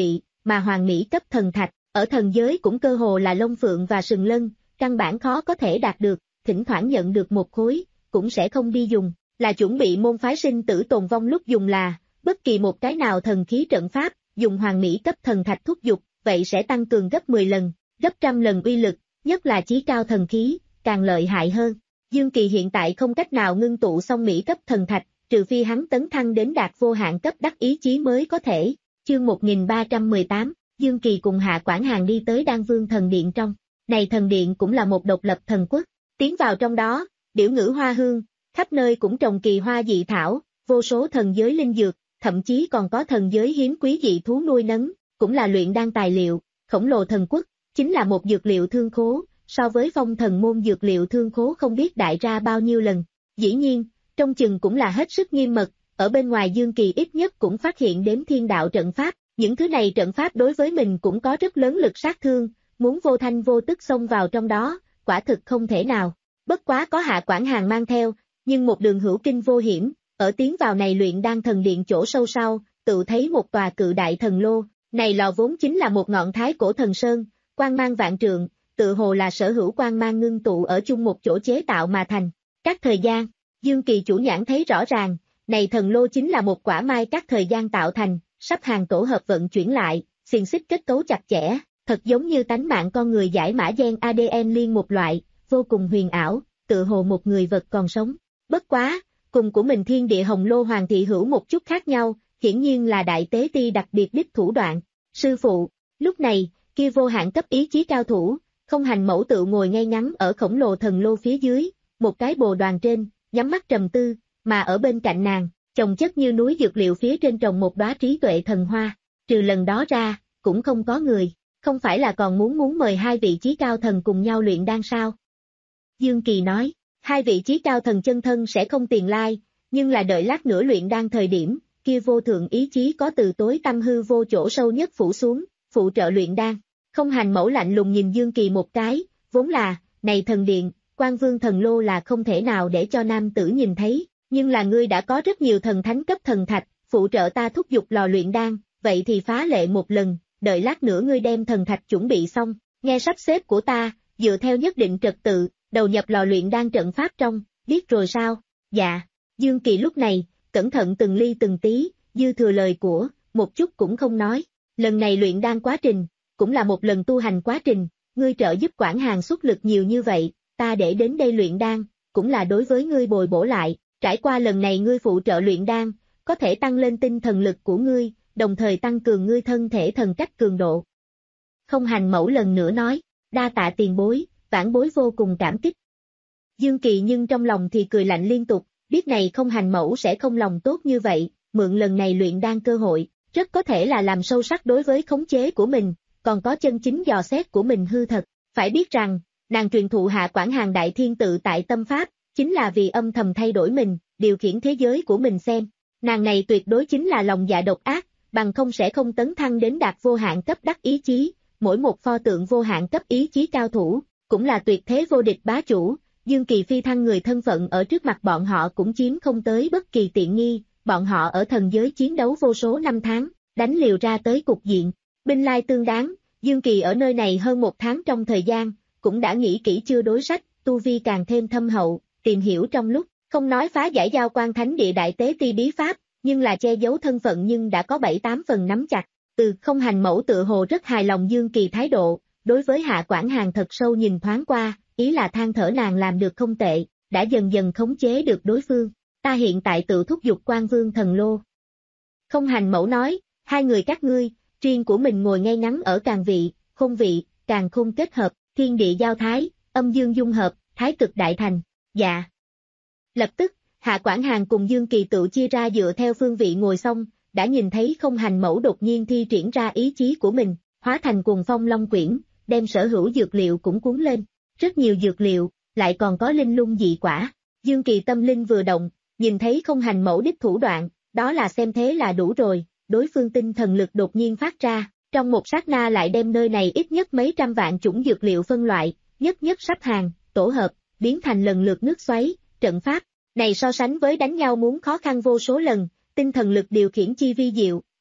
mà hoàn mỹ cấp thần thạch, ở thần giới cũng cơ hồ là lông phượng và sừng lân, căn bản khó có thể đạt được, thỉnh thoảng nhận được một khối, cũng sẽ không đi dùng, là chuẩn bị môn phái sinh tử tồn vong lúc dùng là, bất kỳ một cái nào thần khí trận pháp, dùng hoàn mỹ cấp thần thạch thúc giục, vậy sẽ tăng cường gấp mười lần, gấp trăm lần uy lực, nhất là chí cao thần khí, càng lợi hại hơn. Dương Kỳ hiện tại không cách nào ngưng tụ xong mỹ cấp thần thạch, trừ phi hắn tấn thăng đến đạt vô hạn cấp đắc ý chí mới có thể. Chương một nghìn ba trăm mười tám, Dương Kỳ cùng Hạ Quản Hàn đi tới Đan Vương thần điện trong. Này thần điện cũng là một độc lập thần quốc, tiến vào trong đó, điểu ngữ hoa hương, khắp nơi cũng trồng kỳ hoa dị thảo, vô số thần giới linh dược, thậm chí còn có thần giới hiếm quý dị thú nuôi nấng, cũng là luyện đan tài liệu, khổng lồ thần quốc, chính là một dược liệu thương khố, so với phong thần môn dược liệu thương khố không biết đại ra bao nhiêu lần. Dĩ nhiên, trong chừng cũng là hết sức nghiêm mật, ở bên ngoài Dương Kỳ ít nhất cũng phát hiện đến thiên đạo trận pháp, những thứ này trận pháp đối với mình cũng có rất lớn lực sát thương, muốn vô thanh vô tức xông vào trong đó, quả thực không thể nào. Bất quá có Hạ Quản Hàn mang theo, nhưng một đường hữu kinh vô hiểm, ở tiến vào này luyện đan thần điện chỗ sâu sau, tự thấy một tòa cự đại thần lô, này lò vốn chính là một ngọn thái cổ thần sơn, quang mang vạn trượng, tự hồ là sở hữu quang mang ngưng tụ ở chung một chỗ chế tạo mà thành. Các thời gian, Dương Kỳ chủ nhãn thấy rõ ràng, này thần lô chính là một quả mai các thời gian tạo thành, sắp hàng tổ hợp vận chuyển lại, xiềng xích kết cấu chặt chẽ, thật giống như tánh mạng con người giải mã gen a đê en liên một loại, vô cùng huyền ảo, tự hồ một người vật còn sống. Bất quá, cùng của mình thiên địa hồng lô hoàng thị hữu một chút khác nhau, hiển nhiên là đại tế ti đặc biệt đích thủ đoạn. Sư phụ, lúc này, kia vô hạn cấp ý chí cao thủ, không hành mẫu tự ngồi ngay ngắn ở khổng lồ thần lô phía dưới, một cái bồ đoàn trên, nhắm mắt trầm tư, mà ở bên cạnh nàng, chồng chất như núi dược liệu phía trên trồng một đóa trí tuệ thần hoa, trừ lần đó ra, cũng không có người, không phải là còn muốn muốn mời hai vị chí cao thần cùng nhau luyện đan sao? Dương Kỳ nói, hai vị chí cao thần chân thân sẽ không tiền lai, nhưng là đợi lát nữa luyện đan thời điểm, kia vô thượng ý chí có từ tối tâm hư vô chỗ sâu nhất phủ xuống, phụ trợ luyện đan. Không hành mẫu lạnh lùng nhìn Dương Kỳ một cái, vốn là, này thần điện, Quan Vương thần lô là không thể nào để cho nam tử nhìn thấy, nhưng là ngươi đã có rất nhiều thần thánh cấp thần thạch, phụ trợ ta thúc giục lò luyện đan, vậy thì phá lệ một lần, đợi lát nữa ngươi đem thần thạch chuẩn bị xong, nghe sắp xếp của ta, dựa theo nhất định trật tự, đầu nhập lò luyện đan trận pháp trong, biết rồi sao? Dạ, Dương Kỳ lúc này, cẩn thận từng ly từng tí, dư thừa lời của, một chút cũng không nói, lần này luyện đan quá trình, cũng là một lần tu hành quá trình, ngươi trợ giúp Quản Hàn xuất lực nhiều như vậy, ta để đến đây luyện đan, cũng là đối với ngươi bồi bổ lại, trải qua lần này ngươi phụ trợ luyện đan, có thể tăng lên tinh thần lực của ngươi, đồng thời tăng cường ngươi thân thể thần cách cường độ. Không hành mẫu lần nữa nói, đa tạ tiền bối, vãn bối vô cùng cảm kích. Dương Kỳ nhưng trong lòng thì cười lạnh liên tục, biết này không hành mẫu sẽ không lòng tốt như vậy, mượn lần này luyện đan cơ hội, rất có thể là làm sâu sắc đối với khống chế của mình, còn có chân chính dò xét của mình hư thật. Phải biết rằng, nàng truyền thụ Hạ Quản Hàn đại thiên tự tại tâm pháp, chính là vì âm thầm thay đổi mình, điều khiển thế giới của mình xem. Nàng này tuyệt đối chính là lòng dạ độc ác, bằng không sẽ không tấn thăng đến đạt vô hạn cấp đắc ý chí, mỗi một pho tượng vô hạn cấp ý chí cao thủ, cũng là tuyệt thế vô địch bá chủ. Dương Kỳ phi thăng người thân phận ở trước mặt bọn họ cũng chiếm không tới bất kỳ tiện nghi, bọn họ ở thần giới chiến đấu vô số năm tháng, đánh liều ra tới cục diện, binh lai tương đáng. Dương Kỳ ở nơi này hơn một tháng trong thời gian, cũng đã nghĩ kỹ chưa đối sách, tu vi càng thêm thâm hậu, tìm hiểu trong lúc, không nói phá giải giao quan thánh địa đại tế ti bí pháp, nhưng là che giấu thân phận nhưng đã có bảy tám phần nắm chặt. Từ không hành mẫu tự hồ rất hài lòng Dương Kỳ thái độ, đối với Hạ Quản Hàn thật sâu nhìn thoáng qua, ý là than thở nàng làm được không tệ, đã dần dần khống chế được đối phương. Ta hiện tại tự thúc giục Quan Vương thần lô. Không hành mẫu nói, hai người các ngươi, riêng của mình ngồi ngay ngắn ở càng vị, khôn vị, càng khôn kết hợp, thiên địa giao thái, âm dương dung hợp, thái cực đại thành. Dạ. Lập tức, Hạ Quản Hàn cùng Dương Kỳ tự chia ra dựa theo phương vị ngồi xong, đã nhìn thấy không hành mẫu đột nhiên thi triển ra ý chí của mình, hóa thành cuồng phong long quyển, đem sở hữu dược liệu cũng cuốn lên. Rất nhiều dược liệu, lại còn có linh lung dị quả. Dương Kỳ tâm linh vừa động, nhìn thấy không hành mẫu đích thủ đoạn, đó là xem thế là đủ rồi, đối phương tinh thần lực đột nhiên phát ra, trong một sát na lại đem nơi này ít nhất mấy trăm vạn chủng dược liệu phân loại, nhất nhất sắp hàng, tổ hợp, biến thành lần lượt nước xoáy, trận pháp. Này so sánh với đánh nhau muốn khó khăn vô số lần, tinh thần lực điều khiển chi vi diệu,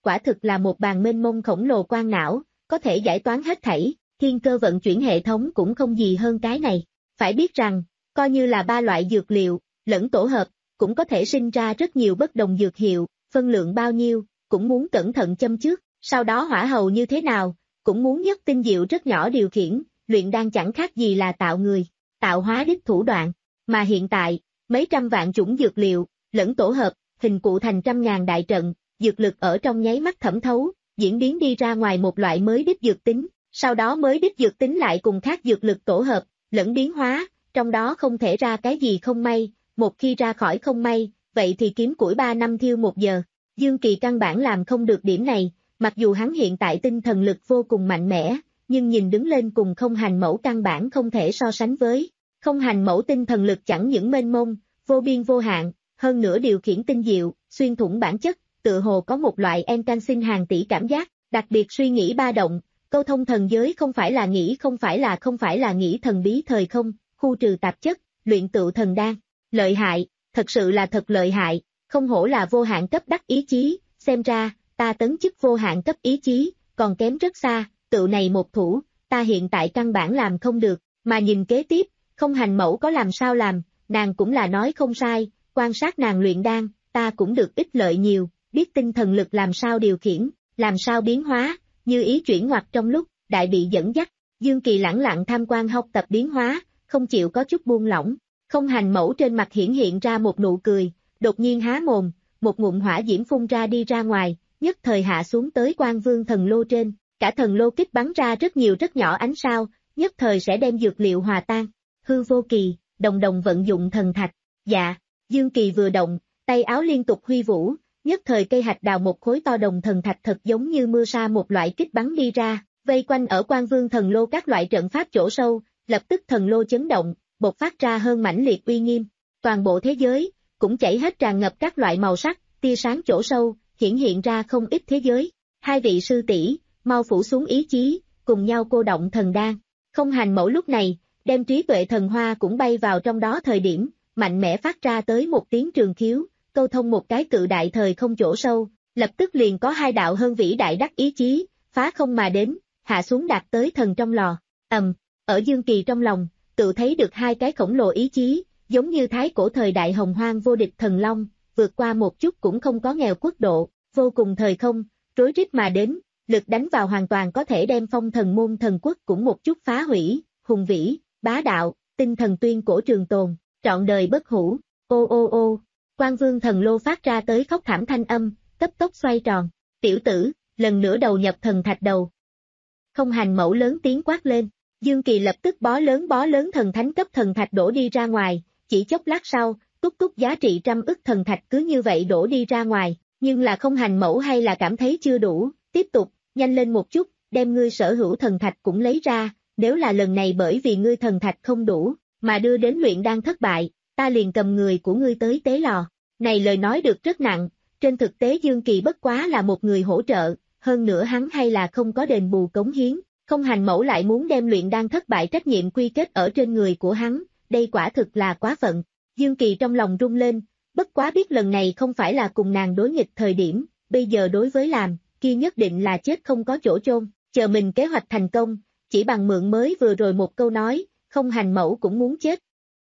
quả thực là một bàn mênh mông khổng lồ quang não, có thể giải toán hết thảy, thiên cơ vận chuyển hệ thống cũng không gì hơn cái này. Phải biết rằng, coi như là ba loại dược liệu, lẫn tổ hợp, cũng có thể sinh ra rất nhiều bất đồng dược hiệu, phân lượng bao nhiêu, cũng muốn cẩn thận châm trước, sau đó hỏa hầu như thế nào, cũng muốn nhất tinh diệu rất nhỏ điều khiển, luyện đan chẳng khác gì là tạo người, tạo hóa đích thủ đoạn, mà hiện tại, mấy trăm vạn chủng dược liệu, lẫn tổ hợp, hình cụ thành trăm ngàn đại trận, dược lực ở trong nháy mắt thẩm thấu, diễn biến đi ra ngoài một loại mới đích dược tính, sau đó mới đích dược tính lại cùng khác dược lực tổ hợp, lẫn biến hóa, trong đó không thể ra cái gì không may, một khi ra khỏi không may, vậy thì kiếm củi ba năm thiêu một giờ. Dương Kỳ căn bản làm không được điểm này, mặc dù hắn hiện tại tinh thần lực vô cùng mạnh mẽ, nhưng nhìn đứng lên cùng không hành mẫu căn bản không thể so sánh với. Không hành mẫu tinh thần lực chẳng những mênh mông, vô biên vô hạn, hơn nữa điều khiển tinh diệu, xuyên thủng bản chất, tự hồ có một loại encansin hàng tỷ cảm giác, đặc biệt suy nghĩ ba động, câu thông thần giới không phải là nghĩ không phải là không phải là nghĩ thần bí thời không, khu trừ tạp chất, luyện tựu thần đan, lợi hại, thật sự là thật lợi hại, không hổ là vô hạn cấp đắc ý chí, xem ra, ta tấn chức vô hạn cấp ý chí, còn kém rất xa, tựu này một thủ, ta hiện tại căn bản làm không được, mà nhìn kế tiếp, không hành mẫu có làm sao làm, nàng cũng là nói không sai, quan sát nàng luyện đan, ta cũng được ích lợi nhiều, biết tinh thần lực làm sao điều khiển, làm sao biến hóa, như ý chuyển ngoặt trong lúc, đại bị dẫn dắt, Dương Kỳ lẳng lặng tham quan học tập biến hóa, không chịu có chút buông lỏng, không hành mẫu trên mặt hiển hiện ra một nụ cười, đột nhiên há mồm, một ngụm hỏa diễm phun ra đi ra ngoài, nhất thời hạ xuống tới Quan Vương thần lô trên, cả thần lô kích bắn ra rất nhiều rất nhỏ ánh sao, nhất thời sẽ đem dược liệu hòa tan, hư vô kỳ, đồng đồng vận dụng thần thạch, dạ, Dương Kỳ vừa động, tay áo liên tục huy vũ, nhất thời cây hạch đào một khối to đồng thần thạch thật giống như mưa sa một loại kích bắn đi ra, vây quanh ở Quan Vương thần lô các loại trận pháp chỗ sâu, lập tức thần lô chấn động, bộc phát ra hơn mãnh liệt uy nghiêm, toàn bộ thế giới, cũng chảy hết tràn ngập các loại màu sắc, tia sáng chỗ sâu, hiển hiện ra không ít thế giới, hai vị sư tỷ, mau phủ xuống ý chí, cùng nhau cô động thần đan, không hành mẫu lúc này, đem trí tuệ thần hoa cũng bay vào trong đó thời điểm, mạnh mẽ phát ra tới một tiếng trường khiếu, câu thông một cái cự đại thời không chỗ sâu, lập tức liền có hai đạo hơn vĩ đại đắc ý chí, phá không mà đến, hạ xuống đạt tới thần trong lò, ầm, ở Dương Kỳ trong lòng, tự thấy được hai cái khổng lồ ý chí, giống như thái cổ thời đại hồng hoang vô địch thần long, vượt qua một chút cũng không có nghèo quốc độ, vô cùng thời không, rối rít mà đến, lực đánh vào hoàn toàn có thể đem phong thần môn thần quốc cũng một chút phá hủy, hùng vĩ, bá đạo, tinh thần tuyên cổ trường tồn, trọn đời bất hủ, ô ô ô, Quan Vương thần lô phát ra tới khóc thảm thanh âm, cấp tốc xoay tròn, tiểu tử, lần nữa đầu nhập thần thạch đầu. Không hành mẫu lớn tiếng quát lên, Dương Kỳ lập tức bó lớn bó lớn thần thánh cấp thần thạch đổ đi ra ngoài, chỉ chốc lát sau, túc túc giá trị trăm ức thần thạch cứ như vậy đổ đi ra ngoài, nhưng là không hành mẫu hay là cảm thấy chưa đủ, tiếp tục, nhanh lên một chút, đem ngươi sở hữu thần thạch cũng lấy ra, nếu là lần này bởi vì ngươi thần thạch không đủ, mà đưa đến luyện đan thất bại, ta liền cầm người của ngươi tới tế lò. Này lời nói được rất nặng, trên thực tế Dương Kỳ bất quá là một người hỗ trợ, hơn nữa hắn hay là không có đền bù cống hiến, không hành mẫu lại muốn đem luyện đan thất bại trách nhiệm quy kết ở trên người của hắn, đây quả thực là quá phận. Dương Kỳ trong lòng rung lên, bất quá biết lần này không phải là cùng nàng đối nghịch thời điểm, bây giờ đối với làm, kia nhất định là chết không có chỗ chôn, chờ mình kế hoạch thành công, chỉ bằng mượn mới vừa rồi một câu nói, không hành mẫu cũng muốn chết.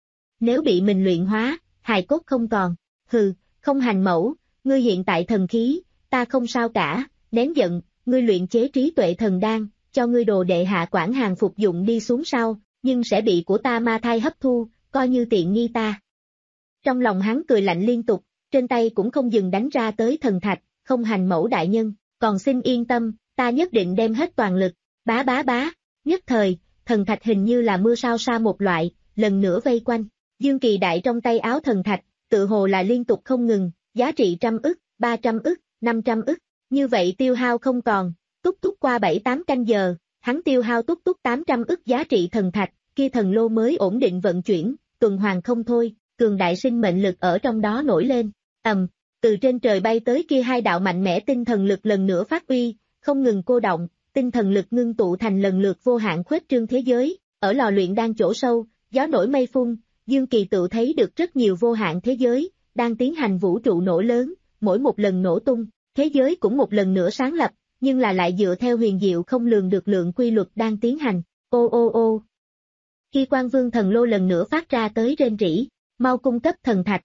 Nếu bị mình luyện hóa, hài cốt không còn, hừ, không hành mẫu, ngươi hiện tại thần khí, ta không sao cả, nén giận, ngươi luyện chế trí tuệ thần đan, cho ngươi đồ đệ hạ quản hàng phục dụng đi xuống sau, nhưng sẽ bị của ta ma thai hấp thu, coi như tiện nghi ta. Trong lòng hắn cười lạnh liên tục, trên tay cũng không dừng đánh ra tới thần thạch, không hành mẫu đại nhân, còn xin yên tâm, ta nhất định đem hết toàn lực, bá bá bá, nhất thời, thần thạch hình như là mưa sao sa một loại, lần nữa vây quanh, Dương Kỳ đại trong tay áo thần thạch, tự hồ là liên tục không ngừng, giá trị trăm ức, ba trăm ức, năm trăm ức, như vậy tiêu hao không còn, túc túc qua bảy tám canh giờ, hắn tiêu hao túc túc tám trăm ức giá trị thần thạch, kia thần lô mới ổn định vận chuyển, tuần hoàn không thôi, cường đại sinh mệnh lực ở trong đó nổi lên, ầm, từ trên trời bay tới kia hai đạo mạnh mẽ tinh thần lực lần nữa phát uy, không ngừng cô động, tinh thần lực ngưng tụ thành lần lượt vô hạn khuếch trương thế giới, ở lò luyện đang chỗ sâu, gió nổi mây phun, Dương Kỳ tự thấy được rất nhiều vô hạn thế giới, đang tiến hành vũ trụ nổ lớn, mỗi một lần nổ tung, thế giới cũng một lần nữa sáng lập, nhưng là lại dựa theo huyền diệu không lường được lượng quy luật đang tiến hành. Ô ô ô. Khi Quan Vương thần lô lần nữa phát ra tới rên rỉ, mau cung cấp thần thạch.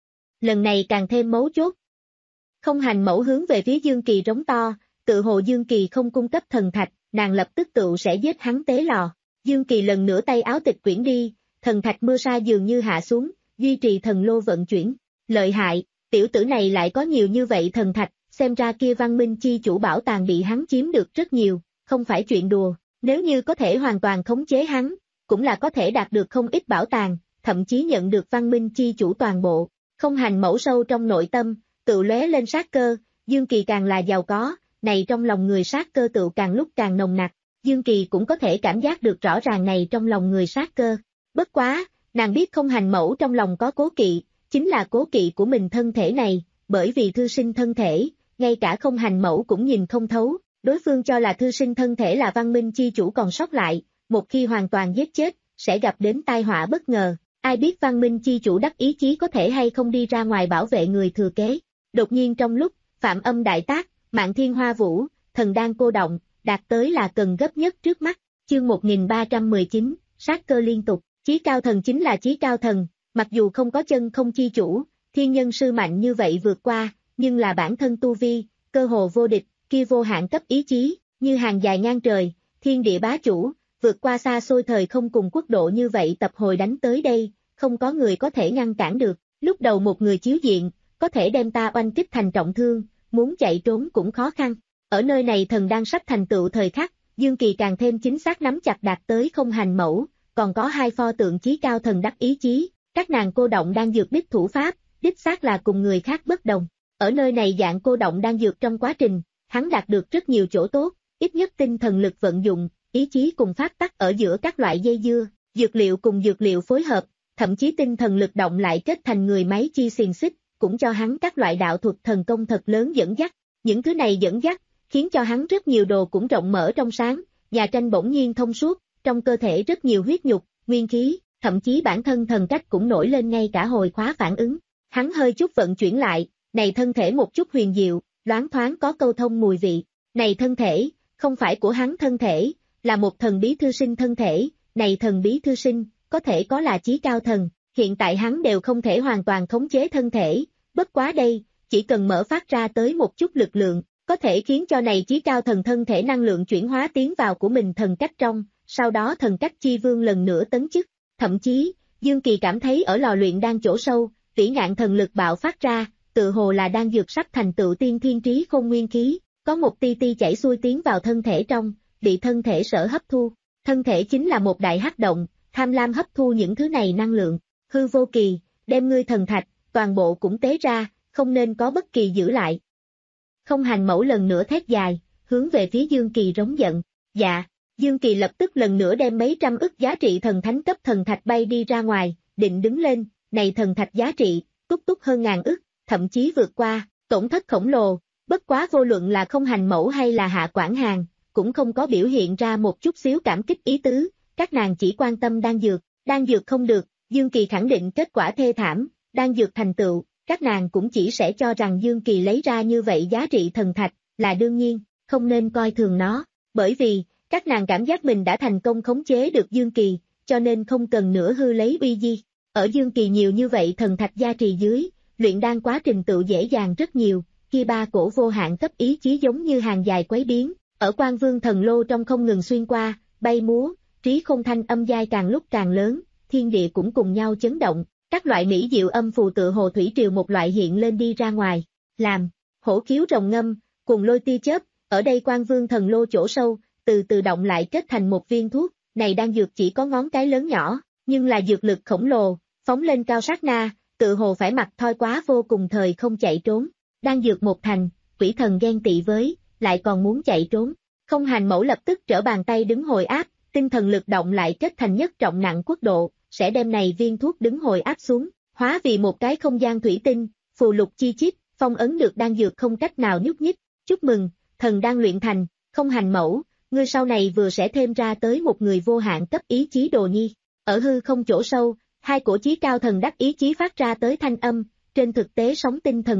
Lần này càng thêm mấu chốt. Không Hành Mẫu hướng về phía Dương Kỳ rống to, tự hồ Dương Kỳ không cung cấp thần thạch, nàng lập tức tự sẽ giết hắn tế lò. Dương Kỳ lần nữa tay áo tịch quyển đi, thần thạch mưa sa dường như hạ xuống, duy trì thần lô vận chuyển. Lợi hại, tiểu tử này lại có nhiều như vậy thần thạch, xem ra kia văn minh chi chủ bảo tàng bị hắn chiếm được rất nhiều, không phải chuyện đùa. Nếu như có thể hoàn toàn khống chế hắn, cũng là có thể đạt được không ít bảo tàng, thậm chí nhận được văn minh chi chủ toàn bộ. Không Hành Mẫu sâu trong nội tâm, tự lóe lên sát cơ, Dương Kỳ càng là giàu có, này trong lòng người sát cơ tự càng lúc càng nồng nặc. Dương Kỳ cũng có thể cảm giác được rõ ràng này trong lòng người sát cơ. Bất quá, nàng biết Không Hành Mẫu trong lòng có cố kỵ, chính là cố kỵ của mình thân thể này, bởi vì thư sinh thân thể, ngay cả Không Hành Mẫu cũng nhìn không thấu, đối phương cho là thư sinh thân thể là văn minh chi chủ còn sót lại, một khi hoàn toàn giết chết, sẽ gặp đến tai họa bất ngờ, ai biết văn minh chi chủ đắc ý chí có thể hay không đi ra ngoài bảo vệ người thừa kế. Đột nhiên trong lúc, phạm âm đại tác, Mạn Thiên Hoa Vũ, thần đang cô động, đạt tới là cần gấp nhất trước mắt, chương một nghìn ba trăm mười chín, sát cơ liên tục, chí cao thần chính là chí cao thần, mặc dù không có chân không chi chủ, thiên nhân sư mạnh như vậy vượt qua, nhưng là bản thân tu vi, cơ hồ vô địch, kia vô hạn cấp ý chí, như hàng dài ngang trời, thiên địa bá chủ, vượt qua xa xôi thời không cùng quốc độ như vậy tập hồi đánh tới đây, không có người có thể ngăn cản được, lúc đầu một người chiếu diện, có thể đem ta oanh kích thành trọng thương, muốn chạy trốn cũng khó khăn. Ở nơi này thần đang sắp thành tựu thời khắc, Dương Kỳ càng thêm chính xác nắm chặt đạt tới Không Hành Mẫu, còn có hai pho tượng chí cao thần đắc ý chí, các nàng cô động đang dược đích thủ pháp, đích xác là cùng người khác bất đồng. Ở nơi này dạng cô động đang dược trong quá trình, hắn đạt được rất nhiều chỗ tốt, ít nhất tinh thần lực vận dụng, ý chí cùng pháp tắc ở giữa các loại dây dưa, dược liệu cùng dược liệu phối hợp, thậm chí tinh thần lực động lại kết thành người máy chi xiềng xích, cũng cho hắn các loại đạo thuật thần công thật lớn dẫn dắt. Những thứ này dẫn dắt, khiến cho hắn rất nhiều đồ cũng rộng mở trong sáng, nhà tranh bỗng nhiên thông suốt, trong cơ thể rất nhiều huyết nhục, nguyên khí, thậm chí bản thân thần cách cũng nổi lên ngay cả hồi khóa phản ứng. Hắn hơi chút vận chuyển lại, này thân thể một chút huyền diệu, loáng thoáng có câu thông mùi vị. Này thân thể, không phải của hắn thân thể, là một thần bí thư sinh thân thể, này thần bí thư sinh, có thể có là chí cao thần, hiện tại hắn đều không thể hoàn toàn khống chế thân thể, bất quá đây, chỉ cần mở phát ra tới một chút lực lượng, có thể khiến cho này chí cao thần thân thể năng lượng chuyển hóa tiến vào của mình thần cách trong, sau đó thần cách chi vương lần nữa tấn chức. Thậm chí, Dương Kỳ cảm thấy ở lò luyện đang chỗ sâu, vĩ ngạn thần lực bạo phát ra, tự hồ là đang dược sắp thành tựu tiên thiên trí khôn nguyên khí, có một ti ti chảy xuôi tiến vào thân thể trong, bị thân thể sở hấp thu. Thân thể chính là một đại hắc động, tham lam hấp thu những thứ này năng lượng. Hư Vô Kỳ, đem ngươi thần thạch, toàn bộ cũng tế ra, không nên có bất kỳ giữ lại. Không Hành Mẫu lần nữa thét dài, hướng về phía Dương Kỳ rống giận. Dạ, Dương Kỳ lập tức lần nữa đem mấy trăm ức giá trị thần thánh cấp thần thạch bay đi ra ngoài, định đứng lên, này thần thạch giá trị, túc túc hơn ngàn ức, thậm chí vượt qua, tổn thất khổng lồ, bất quá vô luận là Không Hành Mẫu hay là Hạ Quản Hàn, cũng không có biểu hiện ra một chút xíu cảm kích ý tứ, các nàng chỉ quan tâm đan dược, đan dược không được, Dương Kỳ khẳng định kết quả thê thảm, đan dược thành tựu, các nàng cũng chỉ sẽ cho rằng Dương Kỳ lấy ra như vậy giá trị thần thạch, là đương nhiên, không nên coi thường nó, bởi vì, các nàng cảm giác mình đã thành công khống chế được Dương Kỳ, cho nên không cần nữa hư lấy uy di. Ở Dương Kỳ nhiều như vậy thần thạch gia trì dưới, luyện đan quá trình tự dễ dàng rất nhiều, khi ba cổ vô hạn cấp ý chí giống như hàng dài quấy biến, ở Quan Vương thần lô trong không ngừng xuyên qua, bay múa, trí khôn thanh âm giai càng lúc càng lớn, thiên địa cũng cùng nhau chấn động, các loại mỹ diệu âm phù tự hồ thủy triều một loại hiện lên đi ra ngoài, làm, hổ khiếu rồng ngâm, cùng lôi tia chớp, ở đây Quan Vương thần lô chỗ sâu, từ từ động lại kết thành một viên thuốc, này đang dược chỉ có ngón cái lớn nhỏ, nhưng là dược lực khổng lồ, phóng lên cao sát na, tự hồ phải mặc thoi quá vô cùng thời không chạy trốn, đang dược một thành, quỷ thần ghen tị với, lại còn muốn chạy trốn. Không Hành Mẫu lập tức trở bàn tay đứng hồi áp, tinh thần lực động lại kết thành nhất trọng nặng quốc độ, sẽ đem này viên thuốc đứng hồi áp xuống, hóa vì một cái không gian thủy tinh, phù lục chi chít, phong ấn được đan dược không cách nào nhúc nhích. Chúc mừng, thần đang luyện thành, Không Hành Mẫu, ngươi sau này vừa sẽ thêm ra tới một người vô hạn cấp ý chí đồ nhi. Ở hư không chỗ sâu, hai cổ chí cao thần đắc ý chí phát ra tới thanh âm, trên thực tế sóng tinh thần động,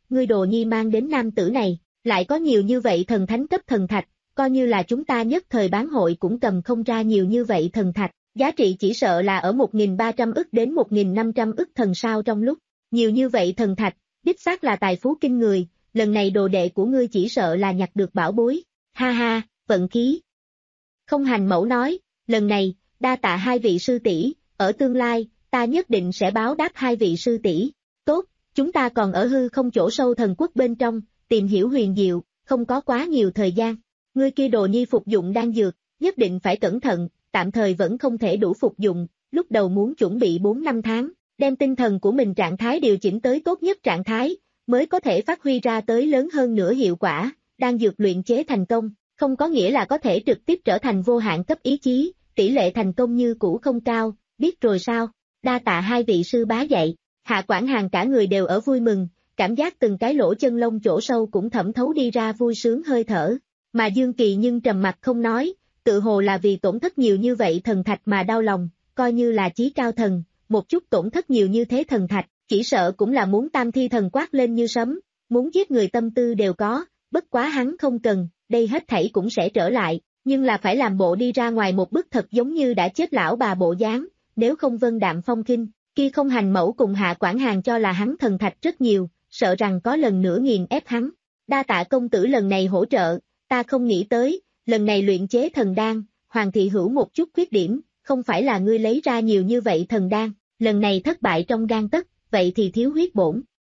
ngươi đồ nhi mang đến nam tử này, lại có nhiều như vậy thần thánh cấp thần thạch, coi như là chúng ta nhất thời bán hội cũng cầm không ra nhiều như vậy thần thạch, giá trị chỉ sợ là ở một nghìn ba trăm ức đến một nghìn năm trăm ức thần sao trong lúc, nhiều như vậy thần thạch, đích xác là tài phú kinh người, lần này đồ đệ của ngươi chỉ sợ là nhặt được bảo bối, ha ha, vận khí. Không Hành Mẫu nói, lần này, đa tạ hai vị sư tỷ, ở tương lai, ta nhất định sẽ báo đáp hai vị sư tỷ. Tốt, chúng ta còn ở hư không chỗ sâu thần quốc bên trong, tìm hiểu huyền diệu, không có quá nhiều thời gian. Ngươi kia đồ nhi phục dụng đan dược, nhất định phải cẩn thận, tạm thời vẫn không thể đủ phục dụng, lúc đầu muốn chuẩn bị bốn năm tháng, đem tinh thần của mình trạng thái điều chỉnh tới tốt nhất trạng thái, mới có thể phát huy ra tới lớn hơn nữa hiệu quả, đan dược luyện chế thành công, không có nghĩa là có thể trực tiếp trở thành vô hạn cấp ý chí, tỷ lệ thành công như cũ không cao, biết rồi sao, đa tạ hai vị sư bá dạy, Hạ Quảng Hàn cả người đều ở vui mừng, cảm giác từng cái lỗ chân lông chỗ sâu cũng thẩm thấu đi ra vui sướng hơi thở, mà Dương Kỳ nhưng trầm mặt không nói, tự hồ là vì tổn thất nhiều như vậy thần thạch mà đau lòng, coi như là chí cao thần, một chút tổn thất nhiều như thế thần thạch, chỉ sợ cũng là muốn tam thi thần quát lên như sấm, muốn giết người tâm tư đều có, bất quá hắn không cần, đây hết thảy cũng sẽ trở lại, nhưng là phải làm bộ đi ra ngoài một bức thật giống như đã chết lão bà bộ dáng, nếu không vân đạm phong khinh, kia Không Hành Mẫu cùng Hạ Quảng Hàn cho là hắn thần thạch rất nhiều, sợ rằng có lần nữa nghiền ép hắn. Đa tạ công tử lần này hỗ trợ, ta không nghĩ tới, lần này luyện chế thần đan, Hoàng thị hữu một chút khuyết điểm, không phải là ngươi lấy ra nhiều như vậy thần đan, lần này thất bại trong gang tấc, vậy thì thiếu huyết bổn.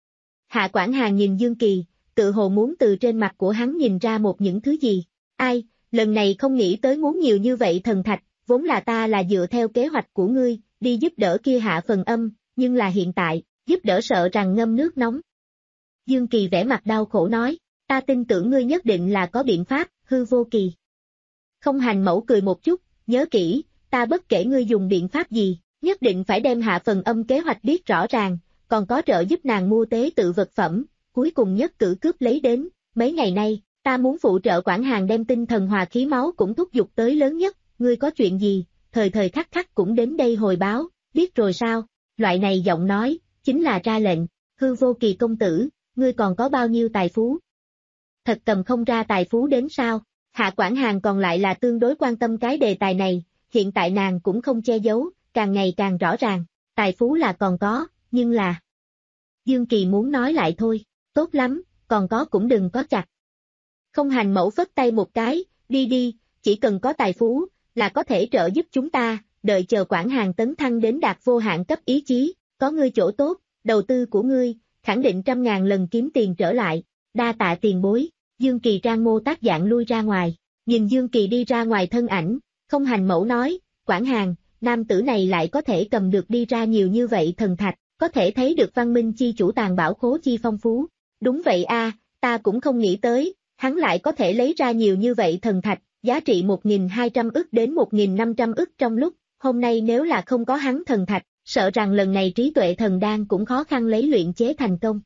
Hạ Quảng Hàn nhìn Dương Kỳ, tự hồ muốn từ trên mặt của hắn nhìn ra một những thứ gì. Ai, lần này không nghĩ tới muốn nhiều như vậy thần thạch, vốn là ta là dựa theo kế hoạch của ngươi, đi giúp đỡ kia Hạ Phần Âm, nhưng là hiện tại, giúp đỡ sợ rằng ngâm nước nóng. Dương Kỳ vẻ mặt đau khổ nói, ta tin tưởng ngươi nhất định là có biện pháp, Hư Vô Kỳ. Không Hành Mẫu cười một chút, nhớ kỹ, ta bất kể ngươi dùng biện pháp gì, nhất định phải đem Hạ Phần Âm kế hoạch biết rõ ràng, còn có trợ giúp nàng mua tế tự vật phẩm, cuối cùng nhất cử cướp lấy đến, mấy ngày nay, ta muốn phụ trợ Quảng Hàn đem tinh thần hòa khí máu cũng thúc giục tới lớn nhất, ngươi có chuyện gì, thời thời khắc khắc cũng đến đây hồi báo, biết rồi sao, loại này giọng nói, chính là ra lệnh, Hư Vô Kỳ công tử, ngươi còn có bao nhiêu tài phú? Thật cầm không ra tài phú đến sao? Hạ Quảng Hàn còn lại là tương đối quan tâm cái đề tài này, hiện tại nàng cũng không che giấu, càng ngày càng rõ ràng, tài phú là còn có, nhưng là... Dương Kỳ muốn nói lại thôi, tốt lắm, còn có cũng đừng có chặt. Không Hành Mẫu phất tay một cái, đi đi, chỉ cần có tài phú, là có thể trợ giúp chúng ta, đợi chờ Quảng Hàn tấn thăng đến đạt vô hạn cấp ý chí, có ngươi chỗ tốt, đầu tư của ngươi, khẳng định trăm ngàn lần kiếm tiền trở lại, đa tạ tiền bối, Dương Kỳ trang mô tác dạng lui ra ngoài, nhìn Dương Kỳ đi ra ngoài thân ảnh, Không Hành Mẫu nói, Quảng Hàn, nam tử này lại có thể cầm được đi ra nhiều như vậy thần thạch, có thể thấy được văn minh chi chủ tàn bảo khố chi phong phú, đúng vậy a, ta cũng không nghĩ tới, hắn lại có thể lấy ra nhiều như vậy thần thạch, giá trị một nghìn hai trăm ức đến một nghìn năm trăm ức trong lúc, hôm nay nếu là không có hắn thần thạch, sợ rằng lần này trí tuệ thần đan cũng khó khăn lấy luyện chế thành công.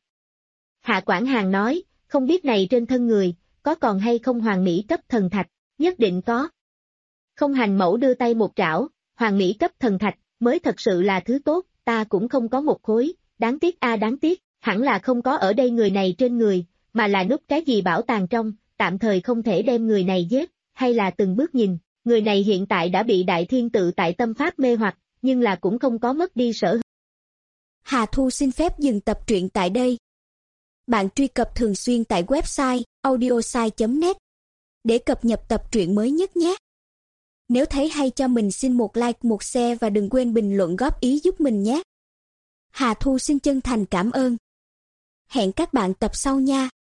Hạ Quảng Hàn nói, không biết này trên thân người, có còn hay không hoàng mỹ cấp thần thạch, nhất định có. Không Hành Mẫu đưa tay một trảo, hoàng mỹ cấp thần thạch, mới thật sự là thứ tốt, ta cũng không có một khối, đáng tiếc a đáng tiếc, hẳn là không có ở đây người này trên người, mà là núp cái gì bảo tàng trong, tạm thời không thể đem người này giết, hay là từng bước nhìn, người này hiện tại đã bị Đại Thiên tự tại tâm pháp mê hoặc, nhưng là cũng không có mất đi sở hữu. Hà Thu xin phép dừng tập truyện tại đây. Bạn truy cập thường xuyên tại website audiosai chấm net để cập nhật tập truyện mới nhất nhé. Nếu thấy hay cho mình xin một like, một share và đừng quên bình luận góp ý giúp mình nhé. Hà Thu xin chân thành cảm ơn. Hẹn các bạn tập sau nha.